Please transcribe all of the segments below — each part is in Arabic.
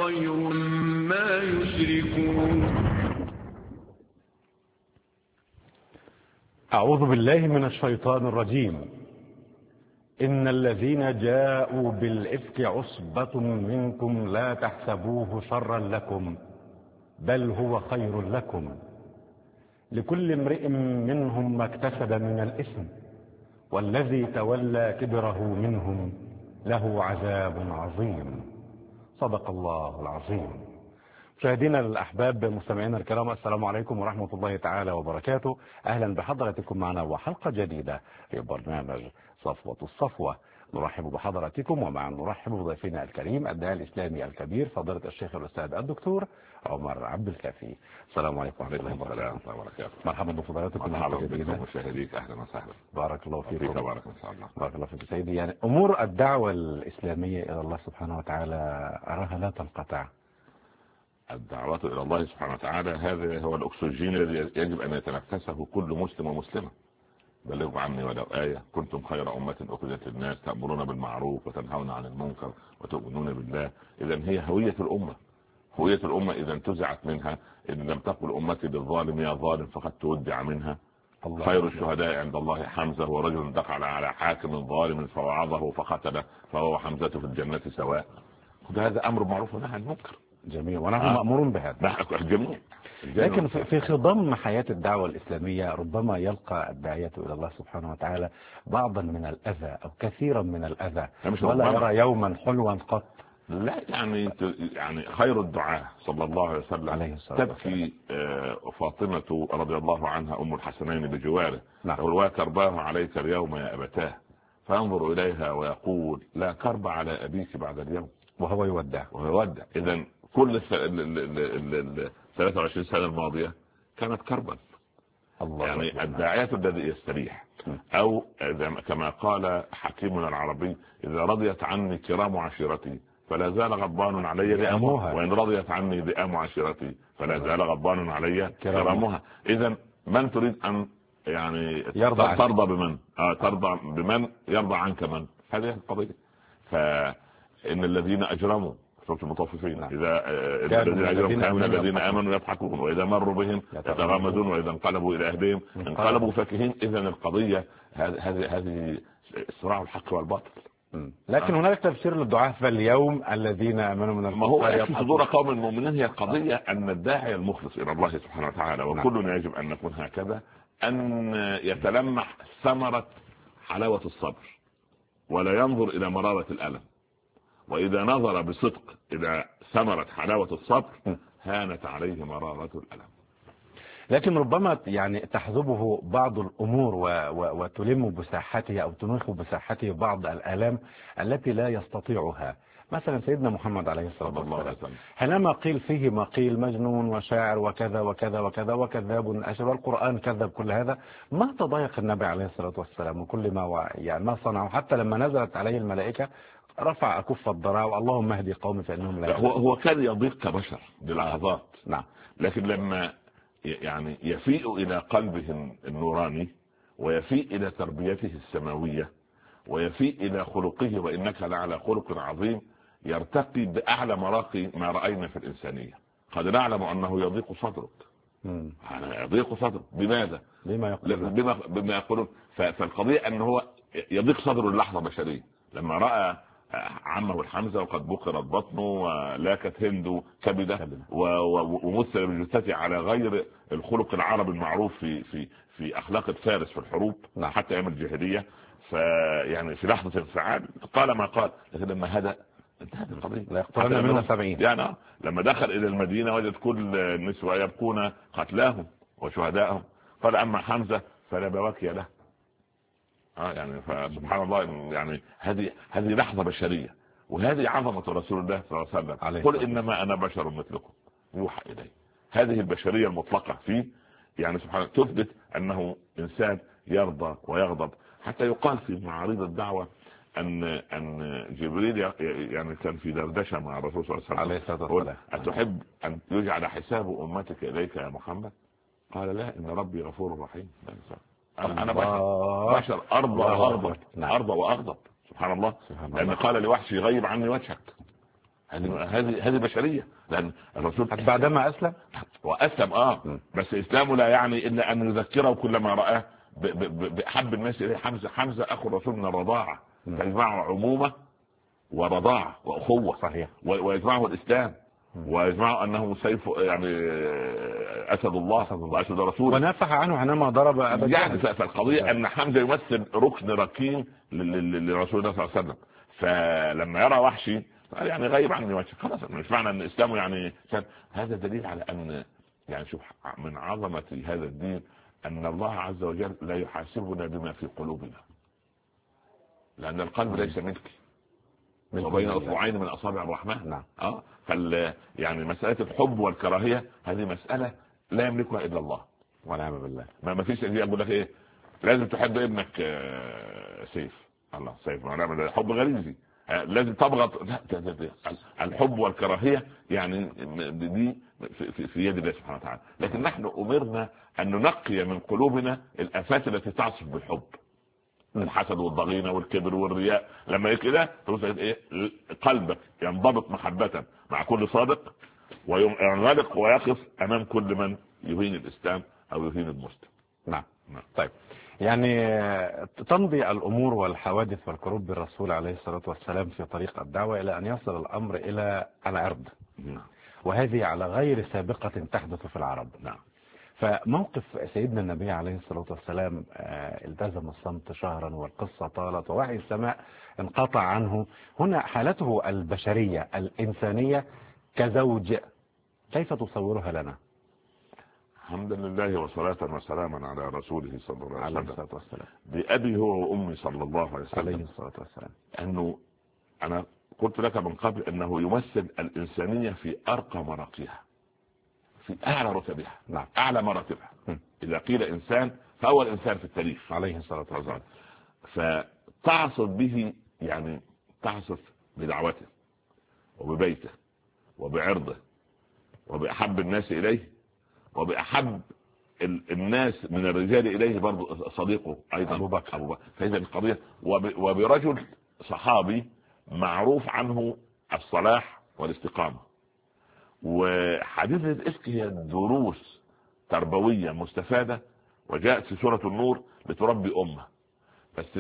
خير ما يشركون. أعوذ بالله من الشيطان الرجيم. إن الذين جاءوا بالإفك عصبة منكم لا تحسبوه شرا لكم بل هو خير لكم لكل امرئ منهم ما اكتسب من الإثم والذي تولى كبره منهم له عذاب عظيم. صدق الله العظيم. مشاهدينا الأحباب، مستمعينا الكرام، السلام عليكم ورحمة الله تعالى وبركاته. أهلا بحضراتكم معنا وحلقة جديدة في برنامج صفوة الصفوة. نرحب بحضراتكم ومع نرحب بضيفنا الكريم الداعي الإسلامي الكبير فضيلة الشيخ الأستاذ الدكتور عمر عبد الكافي. السلام عليكم ورحمة الله وبركاته. مرحبا بفضيلتكم. مرحبا بكم مشاهديك، أهلا وسهلا. بارك الله فيكم. بارك إن شاء الله. بارك الله فيك سيدي. يعني أمور الدعوة الإسلامية إلى الله سبحانه وتعالى أراها لا تنقطع. الدعوة إلى الله سبحانه وتعالى هذا هو الأكسجين الذي يجب أن يتنفسه كل مسلم ومسلمة. بلغوا عني ولو آية، كنتم خير أمة أخرجت للناس تأمرون بالمعروف وتنهون عن المنكر وتؤمنون بالله. إذا هي هوية الأمة. هوية الأمة إذا انتزعت منها، إن لم تقل أمتي بالظالم يا ظالم فقد تودع منها. خير الشهداء عند الله حمزة، ورجل دخل على حاكم ظالم فوعظه فقتله فهو حمزة في الجنة سواء. هذا أمر معروف ونهى عن المنكر. جميل، ونحن مأمورون بهذا. الجميع. لكن في خضم حياة الدعوة الإسلامية ربما يلقى الداعية إلى الله سبحانه وتعالى بعضا من الأذى أو كثيرا من الأذى، ولا يرى يوما حلوا قط. لا يعني خير الدعاء صلى الله عليه وسلم تبكي فاطمة رضي الله عنها أم الحسنين بجواره، تقول كرباه عليك اليوم يا أبتاه، فينظر إليها ويقول لا كرب على أبيك بعد اليوم، وهو يودع. إذن كل 23 سنة الماضية كانت كربا. يعني الداعية الذي يستريح، أو كما قال حكيمنا العربي إذا رضيت عني كرام عشيرتي فلا زال غضبان علي ذئامها، وإن رضيت عني ذئام عشيرتي فلا زال غضبان علي كرامها. إذن من تريد أن يعني ترضى بمن ترضى بمن يرضى عنك من؟ هذه القضية. فإن الذين أجرموا سورة المطففين إذا الذين أجرموا كانوا الذين آمنوا يضحكون وإذا مروا بهم يتغامزون وإذا انقلبوا إلى أهلهم انقلبوا فاكهين. إذن القضية هذه صراع الحق والباطل. لكن هناك تفسير للدعاء فاليوم الذين آمنوا من ما هو في صدور قوم المؤمنين. هي القضية أن الداعي المخلص إلى الله سبحانه وتعالى، وكلنا يجب أن نكون هكذا، أن يتلمح ثمرة حلاوة الصبر ولا ينظر إلى مرارة الألم. وإذا نظر بصدق إلى ثمرة حلاوة الصبر هانت عليه مرارة الألم. لكن ربما يعني تحذبه بعض الأمور وتلم بساحته أو تنوخ بساحته بعض الآلام التي لا يستطيعها. مثلا سيدنا محمد عليه الصلاة والسلام حينما قيل فيه ما قيل مجنون وشاعر وكذا وكذا وكذا وكذاب أشر، والقرآن كذب كل هذا، ما تضايق النبي عليه الصلاة والسلام وكل ما يعني ما صنعه، حتى لما نزلت عليه الملائكة رفع أكف الضراء واللهم اهدي قومي فإنهم لا يهتدون. هو كان يضيق كبشر بلحظات. نعم. لكن لما يعني يفيء إلى قلبه النوراني ويفيء إلى تربيته السماوية ويفيء إلى خلقه وإنك لعلى خلق عظيم، يرتقي بأعلى مراقي ما رأينا في الإنسانية. قد نعلم أنه يضيق صدرك. يضيق صدرك بماذا؟ بما يقولون. فالقضية أنه هو يضيق صدره للحظة بشرية لما رأى عمه الحمزة وقد بقرت بطنه ولاكت هند كبده ومثل بجثته على غير الخلق العربي المعروف في أخلاق الفارس في الحروب حتى أيام الجاهلية. فيعني في لحظة انفعال قال ما قال، لكن لما هدأ انتهت القضية. لا يقتلنا منهم 70. يعني لما دخل إلى المدينة وجد كل النسوة يبكون قتلاهم وشهدائهم، قال أما حمزة فلا بواكي له. يعني فسبحان الله. يعني هذه لحظة بشرية، وهذه عظمة رسول الله صلى الله عليه وسلم. قل إنما أنا بشر مثلكم يوحى إلي. هذه البشرية المطلقة فيه يعني سبحانه تثبت أنه إنسان يرضى ويغضب. حتى يقال في معارض الدعوة أن جبريل يعني كان في دردشة مع الرسول صلى الله عليه وسلم، أتحب أن يجعل حساب أمتك إليك يا محمد؟ قال لا، إن ربي غفور رحيم. أنا بشر أرضى وأغضب. سبحان الله. لأن قال لوحشي غيب عني وجهك. هذه بشريه، لان الرسول بعدما اسلم واسلم بس اسلامه لا يعني الا ان يذكره كل ما راه باحب الناس اليه حمزه اخو الرسول من الرضاعه، فيجمعه عمومه ورضاعه واخوه، صحيح، ويجمعه الاسلام، ويجمعه انه سيف يعني اسد الله واسد رسوله، ونافح عنه حينما ضرب ابا يعني. جهل. فالقضيه ان حمزه يمثل ركن ركين لرسول الله صلى الله عليه وسلم. فلما يرى وحشي يعني غيب عني وجهه، خلاص مش معنى ان اسلامه يعني هذا دليل على ان يعني شوف من عظمه هذا الدين ان الله عز وجل لا يحاسبنا بما في قلوبنا، لان القلب ليس ملكي وبين اصبعين من اصابع الرحمن. نعم. يعني مساله الحب والكراهيه هذه مساله لا يملكها الا الله ونعم بالله. ما فيش اللي يقول لك ايه لازم تحب ابنك سيف، الله سيف ما حب غريزي لازم تضغط. الحب والكراهيه يعني دي في يد الله سبحانه وتعالى، لكن نحن امرنا ان ننقي من قلوبنا الافات التي تعصف بالحب، الحسد والضغينه والكبر والرياء. لما كده ايه قلبك ينضبط محبه مع كل صادق، وينغلق ويقف امام كل من يهين الاسلام او يهين المسلم. نعم. طيب، يعني تمضي الامور والحوادث والكروب بالرسول عليه الصلاه والسلام في طريق الدعوه الى ان يصل الامر الى العرض، وهذه على غير سابقه تحدث في العرب. نعم. فموقف سيدنا النبي عليه الصلاة والسلام التزم الصمت شهرا والقصة طالت ووحي السماء انقطع عنه. هنا حالته البشرية الإنسانية كزوج كيف تصورها لنا؟ الحمد لله وصلاة وسلاما على رسوله صلى الله عليه وسلم. بأبي هو وأمي صلى الله عليه وسلم عليه الصلاة والسلام. أنه أنا قلت لك من قبل أنه يمثل الإنسانية في أرقى مراقيها، في أعلى رتبها. نعم. أعلى مراتبها. إذا قيل إنسان فهو الإنسان في التاريخ عليه الصلاة والسلام. فتعصف به يعني تعصف بدعوته وببيته وبعرضه وبأحب الناس إليه وبأحب الناس من الرجال إليه برضو صديقه أيضا أبو بكر. فإذا القضية وبرجل صحابي معروف عنه الصلاح والاستقامة. وحديث الإفك هي دروس تربوية مستفادة وجاءت في سورة النور لتربي أمة، بس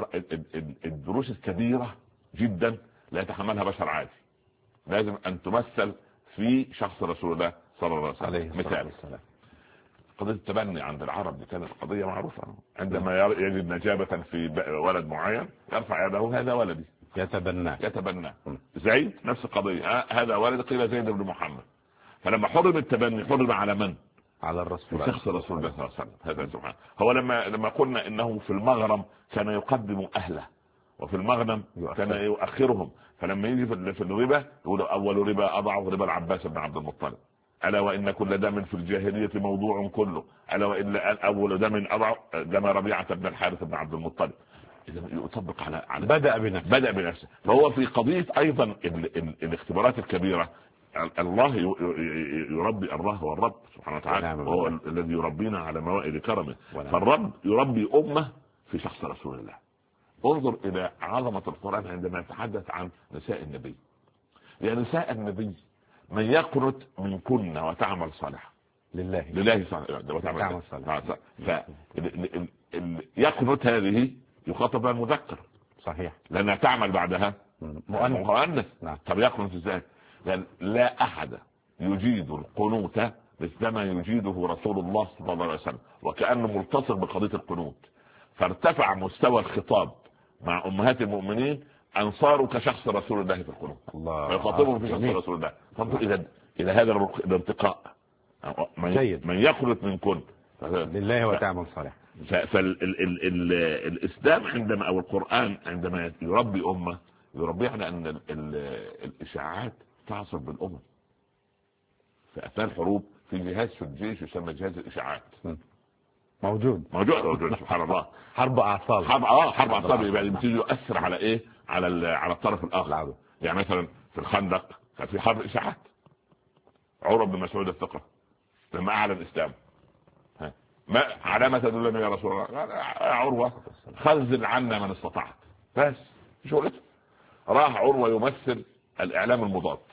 الدروس الكبيرة جدا لا يتحملها بشر عادي، لازم أن تمثل في شخص رسول الله صلى الله عليه وسلم. مثال قضية التبني عند العرب دي كانت قضية معروفة، عندما يجد نجابة في ولد معين يرفع يده هذا ولدي، يتبنى. زيد نفس القضية، هذا ولد، قيل زيد بن محمد. فلما حرم التبني حرم على من؟ على الرسول، شخص رسول الله صلى الله عليه وسلم. هذا سبحانه. هو لما قلنا انه في المغرم كان يقدم اهله وفي المغنم كان يؤخرهم، فلما يجي في الربا يقول اول ربا اضعه ربا العباس بن عبد المطلب، الا وان كل دم في الجاهليه موضوع كله، الا وان اول دم اضعه دم ربيعه بن الحارث بن عبد المطلب. اذا يطبق على بدأ بنفسه. فهو في قضيه ايضا الاختبارات الكبيره الله يربي، الله هو الرب سبحانه وتعالى، وهو الذي يربينا على موائد كرمه. فالرب يربي أمة في شخص رسول الله. انظر إلى عظمة القرآن عندما يتحدث عن نساء النبي. يا نساء النبي من يقنت منكن وتعمل صالحا لله وتعمل صالحا. يقنت هذه يخاطب المذكر، صحيح، لأنها تعمل بعدها مؤنث. طب يقنت ازاي؟ لأن لا أحد يجيد القنوت مثلما يجيده رسول الله صلى الله عليه وسلم، وكأنه ملتصق بقضية القنوت. فارتفع مستوى الخطاب مع أمهات المؤمنين أن صاروا كشخص رسول الله في القنوت، ويخاطبهم في شخص رسول الله. فانظر إلى هذا الارتقاء. من يقنت منكن لله وتعمل صالح. فالإسلام عندما أو القرآن عندما يربي أمة يربي على أن الإشاعات تعصف بالأمم. في أثناء الحروب في جهاز في الجيش يسمى جهاز الإشاعات، موجود سبحان الله. حرب أعصاب، حرب أعصاب يعني بتيجي يؤثر على إيه؟ على الطرف الآخر. يعني مثلا في الخندق كان في حرب إشاعات. عروة بن مسعود الثقفي لما أعلن إسلامه، ما علامة تدلنا يا رسول الله؟ قال يا عروة خذل عنا من استطعت. بس شغلته راح عروة يمثل الإعلام المضاد،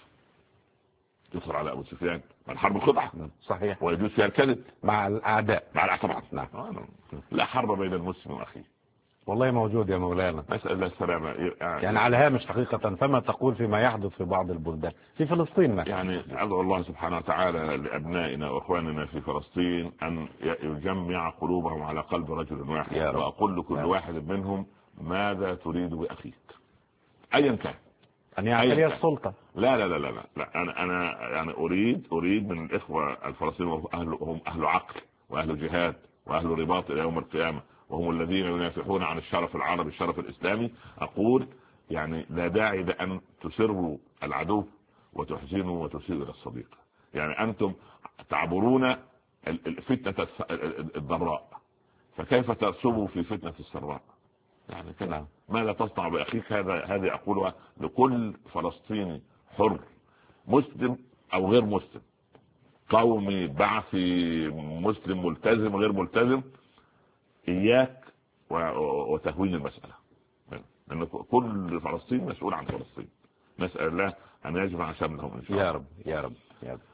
يدخل على ابو سفيان. الحرب خدعه صحيح، ويجوز فيها الكذب مع الاعداء. مع الاعتراض. نعم. لا حرب بين المسلم واخيه. والله موجود يا مولانا، نسال الله السلامه. يعني على هامش حقيقه، فما تقول فيما يحدث في بعض البلدان في فلسطين مثلا؟ يعني ادعو الله سبحانه وتعالى لابنائنا واخواننا في فلسطين ان يجمع قلوبهم على قلب رجل واحد، واقول لكل واحد منهم ماذا تريد باخيك ايا كان. أن يعتلي السلطة. لا لا لا لا لا أنا يعني أريد من الإخوة الفلسطينيين هم أهل عقل وأهل جهاد وأهل رباط إلى يوم القيامة، وهم الذين ينافحون عن الشرف العربي الشرف الإسلامي. أقول يعني لا داعي لأن تسروا العدو وتحزنوا وتسيئوا إلى الصديق. يعني أنتم تعبرون فتنة الضراء، فكيف ترسبوا في فتنة السراء؟ يعني كده ماذا تصنع بأخيك؟ هذه أقولها لكل فلسطيني حر، مسلم أو غير مسلم، قومي بعثي، مسلم ملتزم غير ملتزم، إياك وتهوين المسألة، لأن كل فلسطين مسؤول عن فلسطين. نسأل الله أن يجمع شملهم إن شاء الله. يا رب يا رب يا رب.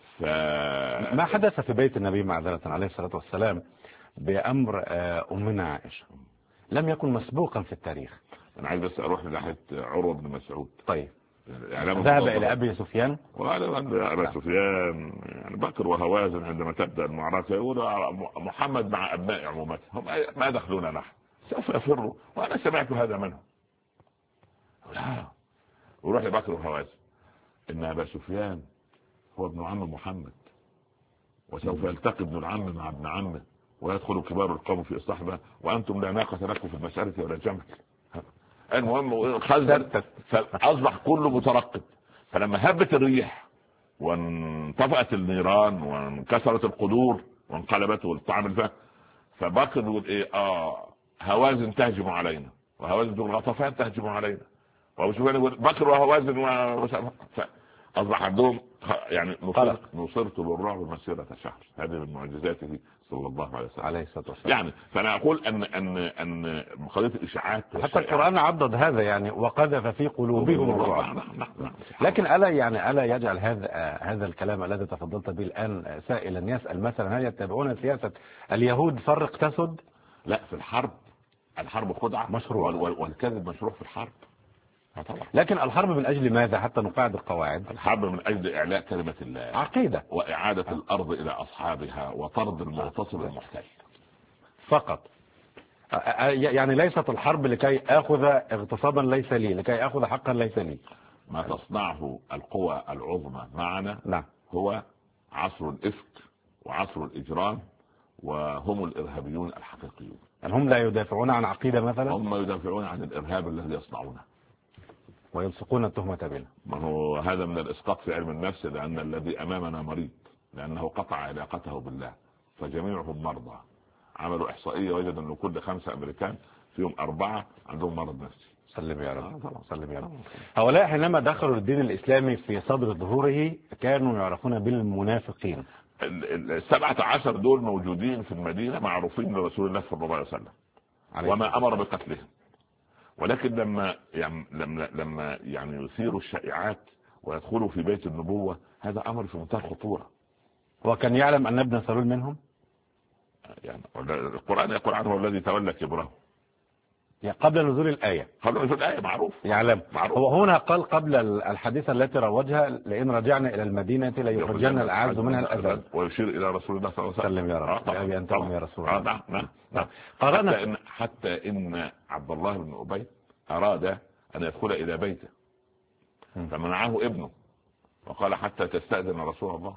ما حدث في بيت النبي معذرة عليه الصلاة والسلام بأمر أمنا عائشة لم يكن مسبوقا في التاريخ. أنا عايز بس أروح لناحية عروة بن مسعود. طيب، ذهب إلى أبي سفيان. وقال أبي سفيان يعني بكر وهوازن عندما تبدأ المعركة يقول محمد مع أبناء عمومته، هم ما دخلونا نحن، سوف يفروا، وأنا سمعت هذا منهم. لا، وروح لبكر وهوازن إن أبا سفيان هو ابن عم محمد، وسوف يلتقي ابن العم مع ابن عمه، ويدخل كبار القوم في إصلاحها، وأنتم لا ناقة لكم في المسألة ولا جمل. المهم خزن، فأصبح كله مترقب. فلما هبت الريح وانطفأت النيران وانكسرت القدور وانقلبت والطعم الفهم، فبكر يقول إيه هوازن تهجم علينا، وهوازن تقول غطفان تهجم علينا، وأبو سفيان يقول بكر وهوازن أصبح عندهم يعني نصرت بالرعب مسيرة شهر. هذه من معجزاته صلى الله عليه وسلم عليه الصلاة والسلام. يعني فأنا أقول أن قضية الإشاعات حتى القرآن عضد هذا، يعني وقذف في قلوبهم الرعب. لكن ألا يجعل هذا الكلام الذي تفضلت به الآن سائلا يسأل مثلا هل يتبعون سياسة اليهود فرق تسد؟ لا، في الحرب خدعة مشروع، والكذب مشروع في الحرب طبعا. لكن الحرب من أجل ماذا؟ حتى نقاعد القواعد. الحرب من أجل إعلاء كلمة الله، عقيدة، وإعادة الأرض إلى أصحابها، وطرد المغتصب المحتل فقط. يعني ليست الحرب لكي أخذ اغتصابا ليس لي، لكي أخذ حقا ليس لي. ما تصنعه القوى العظمى معنا هو عصر الإفك وعصر الإجرام، وهم الإرهابيون الحقيقيون. يعني هم لا يدافعون عن عقيدة مثلا، هم يدافعون عن الإرهاب الذي يصنعونه ويلصقون التهمة بنا. ما هو هذا من الإسقاط في علم النفس، لأن الذي أمامنا مريض، لأنه قطع علاقته بالله، فجميعهم مرضى. عملوا إحصائية وجد أن كل 5 أمريكان فيهم 4 عندهم مرض نفسي. سلم يا رب، سلم يا رب. هؤلاء حينما دخلوا الدين الإسلامي في صدر ظهوره كانوا يعرفون بالمنافقين. 17 دول موجودين في المدينة معروفين لرسول الله صلى الله عليه وسلم وما أمر بقتلهم، ولكن لما يعني يثيروا الشائعات ويدخلوا في بيت النبوة، هذا أمر في منتهى الخطورة. وكان يعلم أن ابن سلول منهم، يعني القرآن يقول عنه الذي تولى كبره قبل نزول الآية. قبل نزول الآية معروف يعلم. هو هنا قال قبل الحديثة التي روجها لئن رجعنا إلى المدينة ليخرجن الأعز منها الأذل، ويشير إلى رسول الله صلى الله عليه وسلم. سلم يا رب لأبي أنت يا رسول الله. نعم. قرأنا حتى إن عبد الله بن أبي أراد أن يدخل إلى بيته فمنعه ابنه وقال حتى تستأذن رسول الله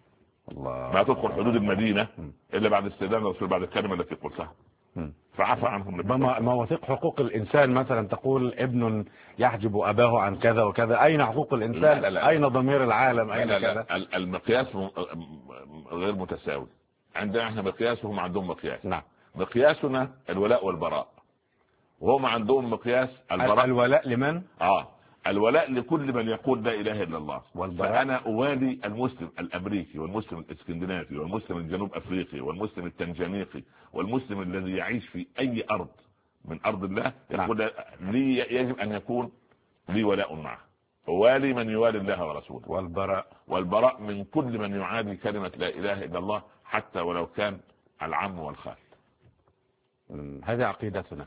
ما تدخل حدود المدينة إلا بعد استئذان الرسول، بعد الكلمة التي قلتها، فعفى عنهم. مواثيق حقوق الإنسان مثلا تقول ابن يحجب أباه عن كذا وكذا، أين حقوق الإنسان؟ لا. أين ضمير العالم؟ أين كذا؟ المقياس غير متساوي. عندنا احنا مقياس وهم عندهم مقياس. نعم. مقياسنا الولاء والبراء، وهم عندهم مقياس البراء. الولاء لمن؟ الولاء لكل من يقول لا إله إلا الله. والبراء. فأنا أوالي المسلم الأمريكي والمسلم الإسكندنافي والمسلم الجنوب أفريقي والمسلم التنجانيقي والمسلم الذي يعيش في أي أرض من أرض الله، يقول لي يجب أن يكون لي ولاء معه. والي من يوالي الله ورسوله، والبراء من كل من يعادي كلمة لا إله إلا الله حتى ولو كان العم والخال. هذه عقيدتنا.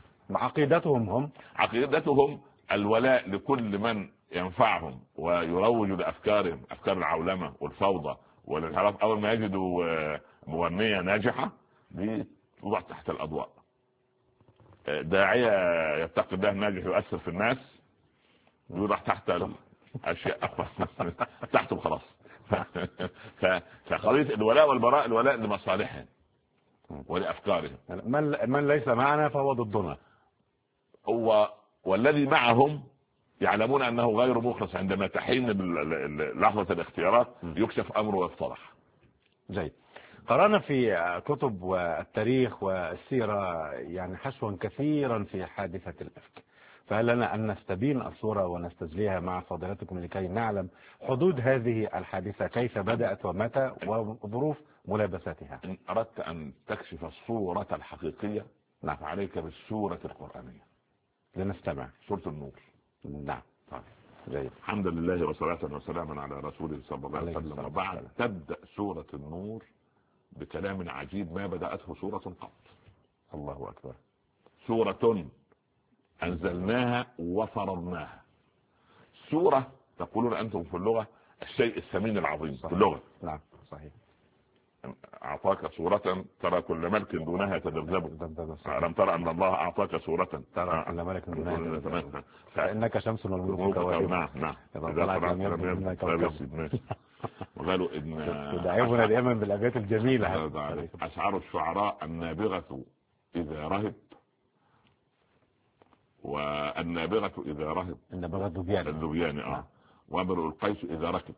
عقيدتهم الولاء لكل من ينفعهم ويروج لأفكارهم، أفكار العولمة والفوضى والانحراف. أول ما يجدوا مغنية ناجحة توضع تحت الأضواء، داعية يتقي الله ناجح يؤثر في الناس يوضع تحت أشياء أخرى تحته خلاص. فقضية الولاء والبراء، الولاء لمصالحهم ولأفكارهم. من ليس معنا فهو ضدنا. والذي معهم يعلمون أنه غير مخلص. عندما تحين لحظة الاختيارات يكشف أمره ويفتضح. جيد. قرأنا في كتب والتاريخ والسيرة يعني حشوا كثيرا في حادثة الإفك، فهل لنا أن نستبين الصورة ونستجليها مع فضيلتكم لكي نعلم حدود هذه الحادثة، كيف بدأت ومتى وظروف ملابساتها؟ إن أردت أن تكشف الصورة الحقيقية نعم عليك بالسورة القرآنية. لنستمع. سورة النور. نعم. جيد. الحمد لله وصلاة وسلاما على رسوله صلى الله عليه وسلم. وبعد تبدأ سورة النور بكلام عجيب ما بدأته سورة قط. الله أكبر. سورة أنزلناها وفرضناها. سورة تقولون أنتم في اللغة الشيء الثمين العظيم صحيح. في اللغة نعم صحيح. أعطاك سورة ترى كل ملك دونها تذبذب، ألم ترى أن الله أعطاك سورة ترى كل ملك دونها تذبذب فإنك شمس والملوك كواكب. نعم. وقالوا إن يدعبنا دائما بالأبيات الجميلة. أشعار الشعراء النابغة إذا رهب، والنابغة إذا رهب، النابغة الذبيان وامرؤ القيس إذا ركب،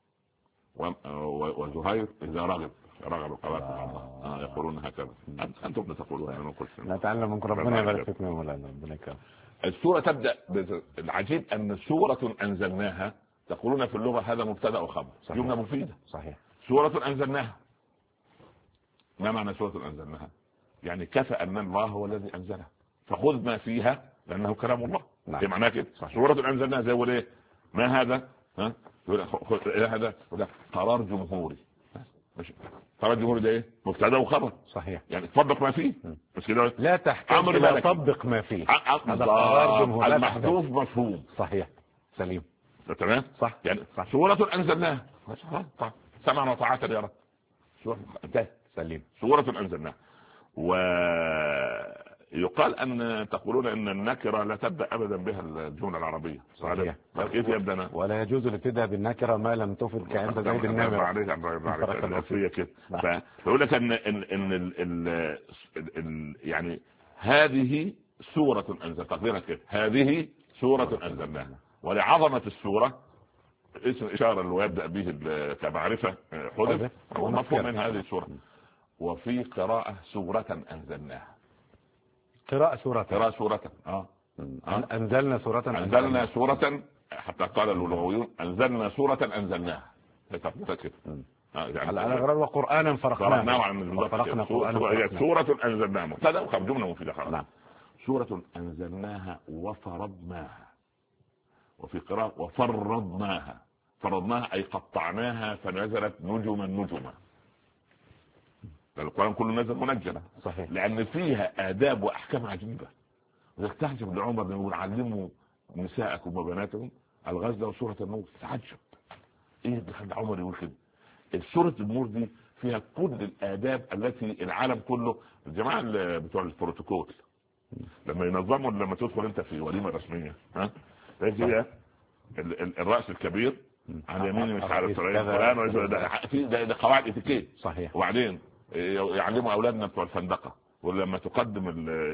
وزهير إذا رغب القوافل. يقولون هكذا. أنتم تقولون. أنا قلت نتعلم منكم. ربنا يبارك فيكم يا مولانا. ربنا يكرمك. السورة تبدأ العجيب أن سورة أنزلناها تقولون في اللغة هذا مبتدأ وخبر، جملة مفيدة. صحيح. سورة أنزلناها، ما معنى سورة أنزلناها؟ يعني كفى أن الله هو الذي أنزلها فخذ ما فيها لأنه كلام الله. نعم. معناه كده. سورة أنزلناها زي وليه ما هذا هذا قرار جمهوري. قرار جمهوري ده ايه؟ مبتدا وخبر. صحيح. يعني طبق ما فيه بس كده لا تحتاج الى طبق ما فيه. هذا قرار جمهوري المحذوف مفهوم. صحيح سليم. تمام صح. يعني صح. سورة أنزلناها سمعنا وطاعة يا رب. سليم. سورة أنزلناها. ويقال أن تقولون أن النكرة لا تبدأ أبدا بها الجملة العربية. صحيح. كيف يبدأ؟ ولا يجوز الابتداء بالنكرة ما لم تفد كعند زيد النمر. عليه كده. فيقول لك أن يعني هذه سورة أنزل تقديرها كده، هذه سورة أنزلناها. ولعظمة السورة اسم إشارة اللي يبدأ به كمعرفة حدث هو مفهوم من هذه السورة. وفي قراءة سورة أنزلناها. قراءة سورة أنزلنا سورة حتى قال اللغويون أنزلنا سورة أنزلناها. يعني على غرار وقرآنا فرقناه وفرقنا سورة أنزلناها مبتدأ وخبر جملة مفيدة خلاص. نعم. سورة أنزلناها وفرضناها. وفي قراءة وفرضناها. فرضناها أي قطعناها فنزلت نجما. القرآن كله نزل منجمة. صحيح. لأن فيها آداب وأحكام عجيبة. وتحجب لعمر أنه يقول علموا نساءكم وبناتكم الغزل وسورة النور. تعجب إيه اللي عمر يقول كده. سورة النور دي فيها كل الآداب التي العالم كله. الجماعة بتوع البروتوكول لما ينظموا لما تدخل أنت في وليمة رسمية تجي الرأس الكبير على يمين مش عارف فلان ده قواعد اتيكيت. صحيح. وبعدين يعلموا اولادنا بتوع الفندقه ولما تقدم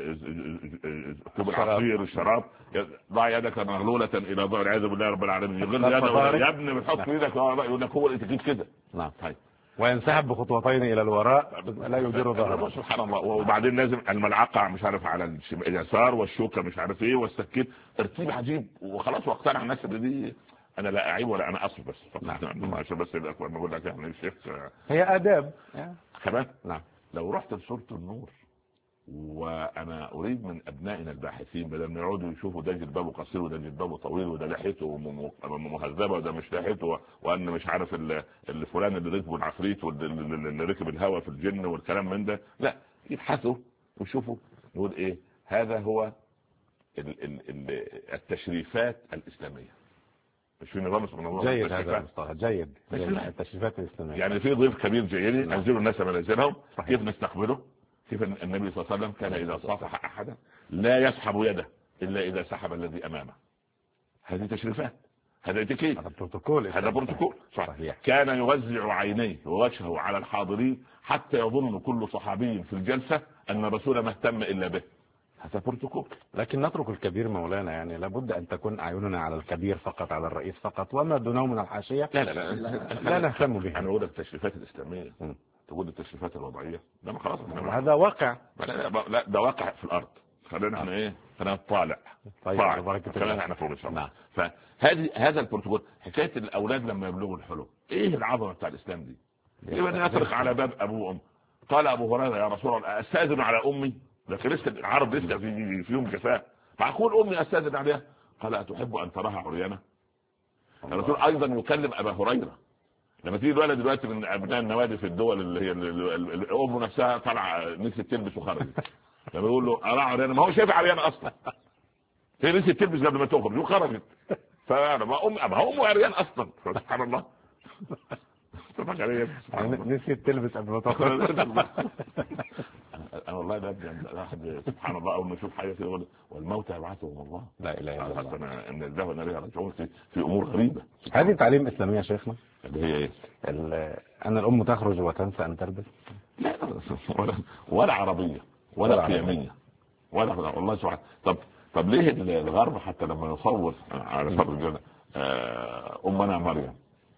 كوب العصير والشراب ضع يدك مغلوله الى ظهر العياذ بالله رب العالمين. يغل يده يا ابني بتحط ايدك يقول لك هو الاتيكيت كده. نعم. وينسحب بخطوتين الى الوراء لا يدير ظهره. سبحان الله. وبعدين لازم الملعقه مش عارف على اليسار والشوكه مش عارف ايه والسكين ترتيب عجيب. وخلاص واقتنع الناس دي. انا لا اعيب ولا انا اصف بس عشان بس الاكبر ما اقول لك يعني الشيخ هي اداب كمان. نعم. لو رحت لسورة النور وانا اريد من ابنائنا الباحثين بدل ما يقعدوا يشوفوا ده جلبابه قصير وده جلبابه طويل وده لحيته مهذبه وده مش لحيته، وان مش عارف الفلان اللي ركبه العفريت واللي ركب الهوى في الجن والكلام من ده، لا، يبحثوا ويشوفوا نقول ايه. هذا هو التشريفات الاسلاميه، مش في نظام اسمه نظام جيد هذا المصطلح، جيد التشريفات الاسلاميه. يعني في ضيف كبير جاي انزلوا الناس منازلهم، كيف نستقبله؟ كيف النبي صلى الله عليه وسلم كان اذا صافح احدا لا يسحب يده الا اذا سحب الذي امامه. هذه تشريفات، هذا اتيكيت، هذا بروتوكول، هذا بروتوكول. صحيح. كان يوزع عينيه ووجهه على الحاضرين حتى يظن كل صحابي في الجلسه ان الرسول ما اهتم الا به. هذا بروتوكول. لكن نترك الكبير مولانا، يعني لابد ان تكون اعيننا على الكبير فقط، على الرئيس فقط، وما دونه من الحاشيه لا نهتم به. انا اقول التشريفات الاسلاميه، تقول التشريفات الوضعيه، ده خلاص هذا واقع. لا ده واقع في الارض. خلينا احنا ايه، خلينا نطالع. طيب خلينا احنا فوق ان شاء الله. فهذا البروتوكول. حكايه الاولاد لما يبلغوا الحلم، ايه العظمه بتاع الاسلام دي؟ يبقى يطرق على باب ابوه وامه. قال ابو هريره يا رسول الله استاذن على امي؟ لكن لسه العرب لسه فيهم جفاء. معقول امي استاذن عليها؟ قال اتحب ان تراها عريانه؟ الرسول ايضا يكلم ابا هريره لما تيجي الولد دلوقتي من ابناء النوادي في الدول اللي هي الام نفسها طالعه نسيت تلبس وخرجت، لما يقول له ارى عريانه، ما هو شايف عريانه اصلا، هي نسيت تلبس قبل ما تخرج وخرجت، فما امه عريان اصلا. سبحان الله. نسيت تلبس قبل ما تخرج. انا والله ده واحد سبحان الله اول ما يشوف حاجه كده يقول والموت يبعثهم الله. لا اله الا الله. ان الذهب والنبي راجعون في امور غريبه. هذه تعليم اسلاميه يا شيخنا؟ اللي هي ايه؟ ان الام تخرج وتنسى ان تلبس؟ لا ولا عربيه ولا قيميه ولا والله سبحانه. طب ليه الغرب حتى لما يصور على فرض الجنه امنا مريم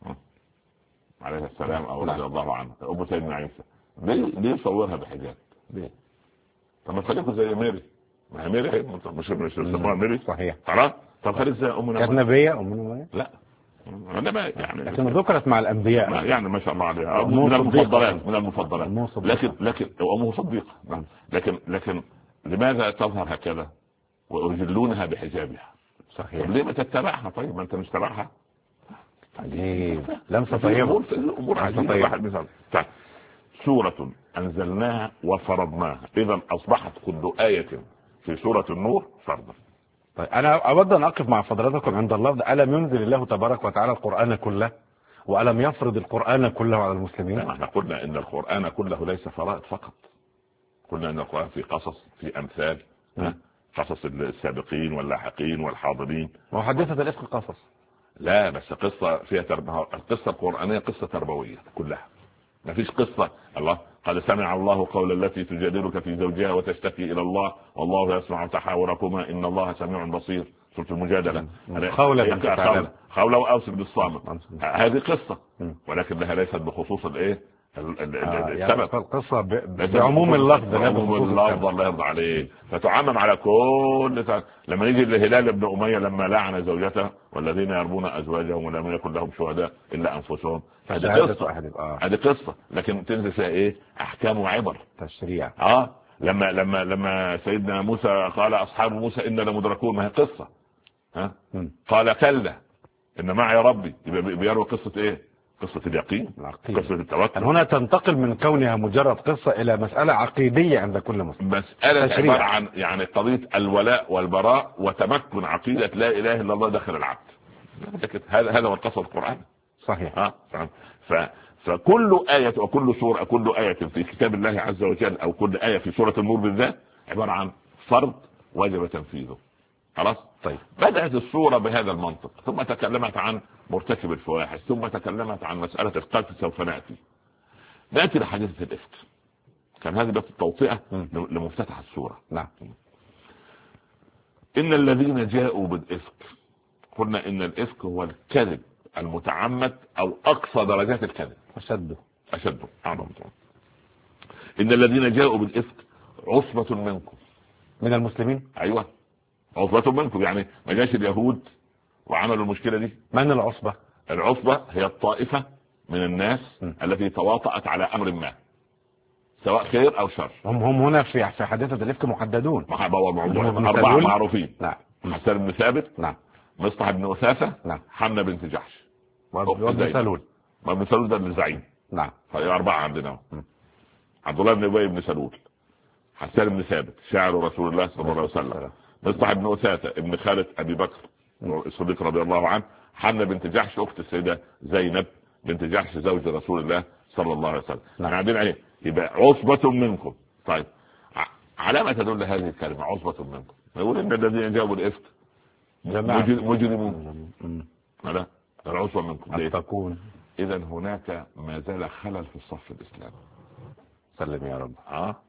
عليه السلام او رضي الله عنها ام سيدنا عيسى، ليه صورها بحجاب؟ ليه؟ طب ما خليكم زي ميري، ما هي ميري مش اسمها ميري. صحيح. خلاص. طب خليك زي امنا كانت نبيه امنا مريم؟ لا انما يعني لكن ذكرت مع الانبياء يعني ما شاء الله عليها من المفضلات لكن امه صديقه. لكن لماذا تظهر هكذا ويجلونها بحجابها؟ صحيح. ليه ما تتبعها؟ طيب ما انت مش تبعها. عجيب. لمسه طيبه. امور عجيبه. واحد مثال سورة أنزلناها وفرضناها، إذا أصبحت كل آية في سورة النور فرضا. طيب أنا أود أن أقف مع فضلاتكم عند اللفظ ألم ينزل الله تبارك وتعالى القرآن كله وألم يفرض القرآن كله على المسلمين؟ احنا قلنا إن القرآن كله ليس فرائض فقط، قلنا إن القرآن في قصص، في أمثال، قصص السابقين واللاحقين والحاضرين. وحديثة الإفك قصص؟ لا بس قصة فيها القصة القرآنية قصة تربوية كلها، ما فيش قصة الله قد سمع الله قول التي تجادلك في زوجها وتشتكي إلى الله والله يسمع تحاوركما إن الله سميع بصير. سورة المجادلة. خولة وأوسك بالصامت. هذه قصة ولكن لها ليست بخصوص الايه السبب. القصة بعموم اللفظ الله يرضى عليه، فتعمم على كل لما يجي الهلال ابن أمية لما لعن زوجته والذين يرمون أزواجهم ولم يكن لهم شهداء إلا أنفسهم، هذه قصة لكن تنزل فيها ايه؟ أحكام وعبر تشريع. لما سيدنا موسى قال أصحاب موسى إننا لمدركون، ما هي قصة. قال كلا إن معي ربي، يبقى بيروي قصة ايه؟ قصة اليقين، قصة التوكل. هنا تنتقل من كونها مجرد قصة إلى مسألة عقيدية عند كل مسلم، مسألة عبارة عن يعني قضية الولاء والبراء وتمكن عقيدة لا إله إلا الله داخل العبد. هذا هو القصة القرآن. صحيح. فكل آية وكل سورة، كل آية في كتاب الله عز وجل أو كل آية في سورة النور بالذات عبارة عن فرض واجب تنفيذه. خلاص. طيب بدأت السورة بهذا المنطق، ثم تكلمت عن مرتكب الفواحش، ثم تكلمت عن مسألة القتل. سوف نأتي لحديثة الإفك. كان هذه بس التوطئة لمفتتح السورة. نعم. إن الذين جاءوا بالإفك، قلنا إن الإفك هو الكذب المتعمد أو أقصى درجات الكذب، أشده أعظم. إن الذين جاءوا بالإفك عصبة منكم، من المسلمين. أيوة عصبة منكم، يعني ما جاش اليهود وعملوا المشكلة دي. من العصبة؟ العصبة هي الطائفة من الناس التي تواطأت على أمر ما، سواء خير او شر. هم هنا في حادثة الإفك محددون. أربعة معروفين. نعم. حسان بن ثابت. نعم. مصطح بن أثاثة. نعم. حمنة بنت جحش. وابن سلول. وابن سلول ده الزعيم. نعم. أربعة عندنا. عبد الله بن أبي بن سلول، حسان بن ثابت شاعر رسول الله صلى الله عليه وسلم، مصطح بن أثاثة ابن خالد أبي بكر الصديق رضي الله عنه، حمنة بنت جحش أخت السيدة زينب بنت جحش زوج رسول الله صلى الله عليه وسلم. نعم. عندنا عليه يبقى عصبة منكم. طيب على ما تدل هذه الكلمة عصبة منكم؟ يقول إن الذين جابوا الإفك مجرمون. لا العصبة منكم تكون. إذا هناك ما زال خلل في الصف الإسلامي. سلم يا رب.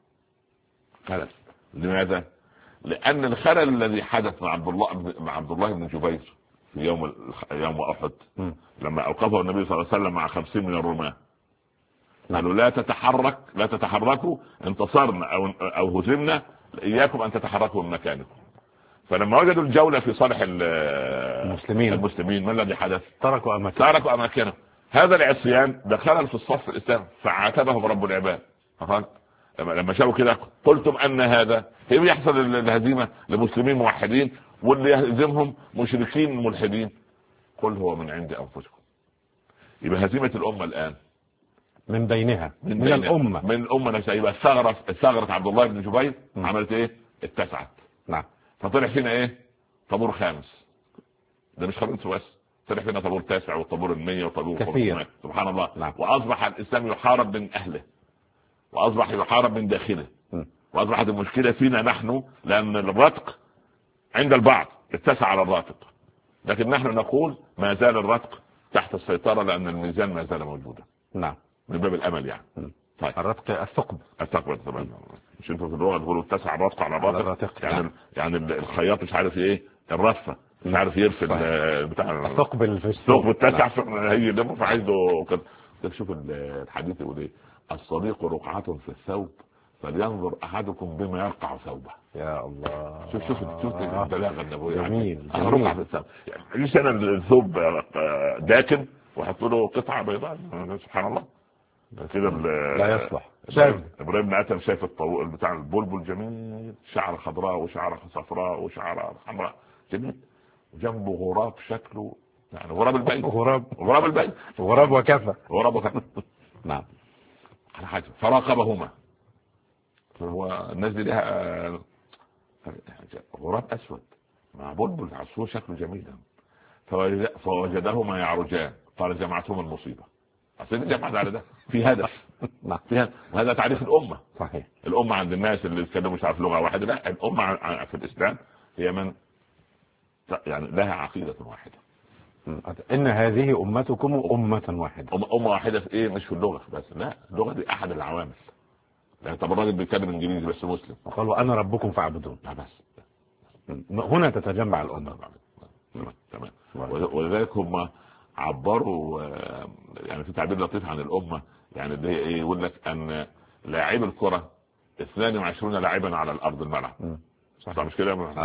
خلل. لماذا؟ لأن الخلل الذي حدث مع عبد الله بن جبير في يوم أحد لما أوقفه النبي صلى الله عليه وسلم مع 50 من الرماة، قالوا لا تتحركوا، انتصرنا أو هزمنا، إياكم أن تتحركوا من مكانكم. فلما وجدوا الجولة في صالح المسلمين ما الذي حدث؟ تركوا أماكنهم. هذا العصيان ده خلل في الصف الإسلامي، فعاتبهم رب العباد. لما شافوا كده قلتم أن هذا هي يحصل الهزيمة لمسلمين موحدين واللي يهزمهم مشركين ملحدين، قل هو من عند أنفسكم. يبقى هزيمة الأمة الآن من بينها من الأمة نفسها. يبقى ثغرة عبد الله بن جبير عملت إيه؟ اتسعت. نعم. فطلع فينا إيه؟ طابور خامس. ده مش خامس بس، طلع فينا طابور تاسع وطابور 100 وطابور كثير. سبحان الله. نعم. وأصبح الإسلام يحارب من أهله، وأصبح يحارب من داخله، وأصبحت المشكلة فينا نحن، لأن الرتق عند البعض اتسع على الراتق، لكن نحن نقول ما زال الرتق تحت السيطرة لأن الميزان ما زال موجودا. نعم. من باب الأمل يعني. طيب. الرتق الثقب طبعا. مش انتوا في اللغة تقولوا اتسع الرتق على الراتق يعني الخياط مش عارف ايه الرفة مش عارف يرفل بتاع الثقب اتسع هي ده فعايزه كده. شوف الحديث يقول ايه؟ الصديق رقعة في الثوب فلينظر احدكم بما يرقع ثوبه. يا الله. شوف البلاغه النبويه. جميل. رقعة في الثوب يعني ليش انا الثوب داكن وحط له قطعه بيضاء؟ سبحان الله كده لا يصلح. ابراهيم بن ادم شايف الطاووس بتاع البلبل جميل، شعر خضراء وشعر صفراء وشعر حمراء جميل، وجنبه غراب شكله يعني غراب البيت. غراب وكفى. نعم. على حاجه فراقبهما، فهو الناس دي لها غراب اسود مع بلبل عصفور شكله جميل، فوجدهما يعرجان قال جمعتهما المصيبه. أصل جمعت على ده في هدف. وهذا تعريف الأمة. صحيح. الأمة عند الناس اللي يتكلموا مش عارف لغة واحدة، لا الأمة في الإسلام هي من يعني لها عقيدة واحدة. إن هذه أمتكم أمة واحدة. أمة واحدة في إيه؟ مش في اللغة بس، لا اللغة دي أحد العوامل. يعني طب الراجل بيتكلم إنجليزي بس مسلم قالوا أنا ربكم فاعبدون. بس هنا تتجمع الأمة. تمام. ولذلك هم عبروا يعني في تعبير لطيف عن الأمة، يعني اللي هي ايه؟ يقول لك ان لاعب الكرة 22 لاعبا على الارض الملعب. صح مش كده؟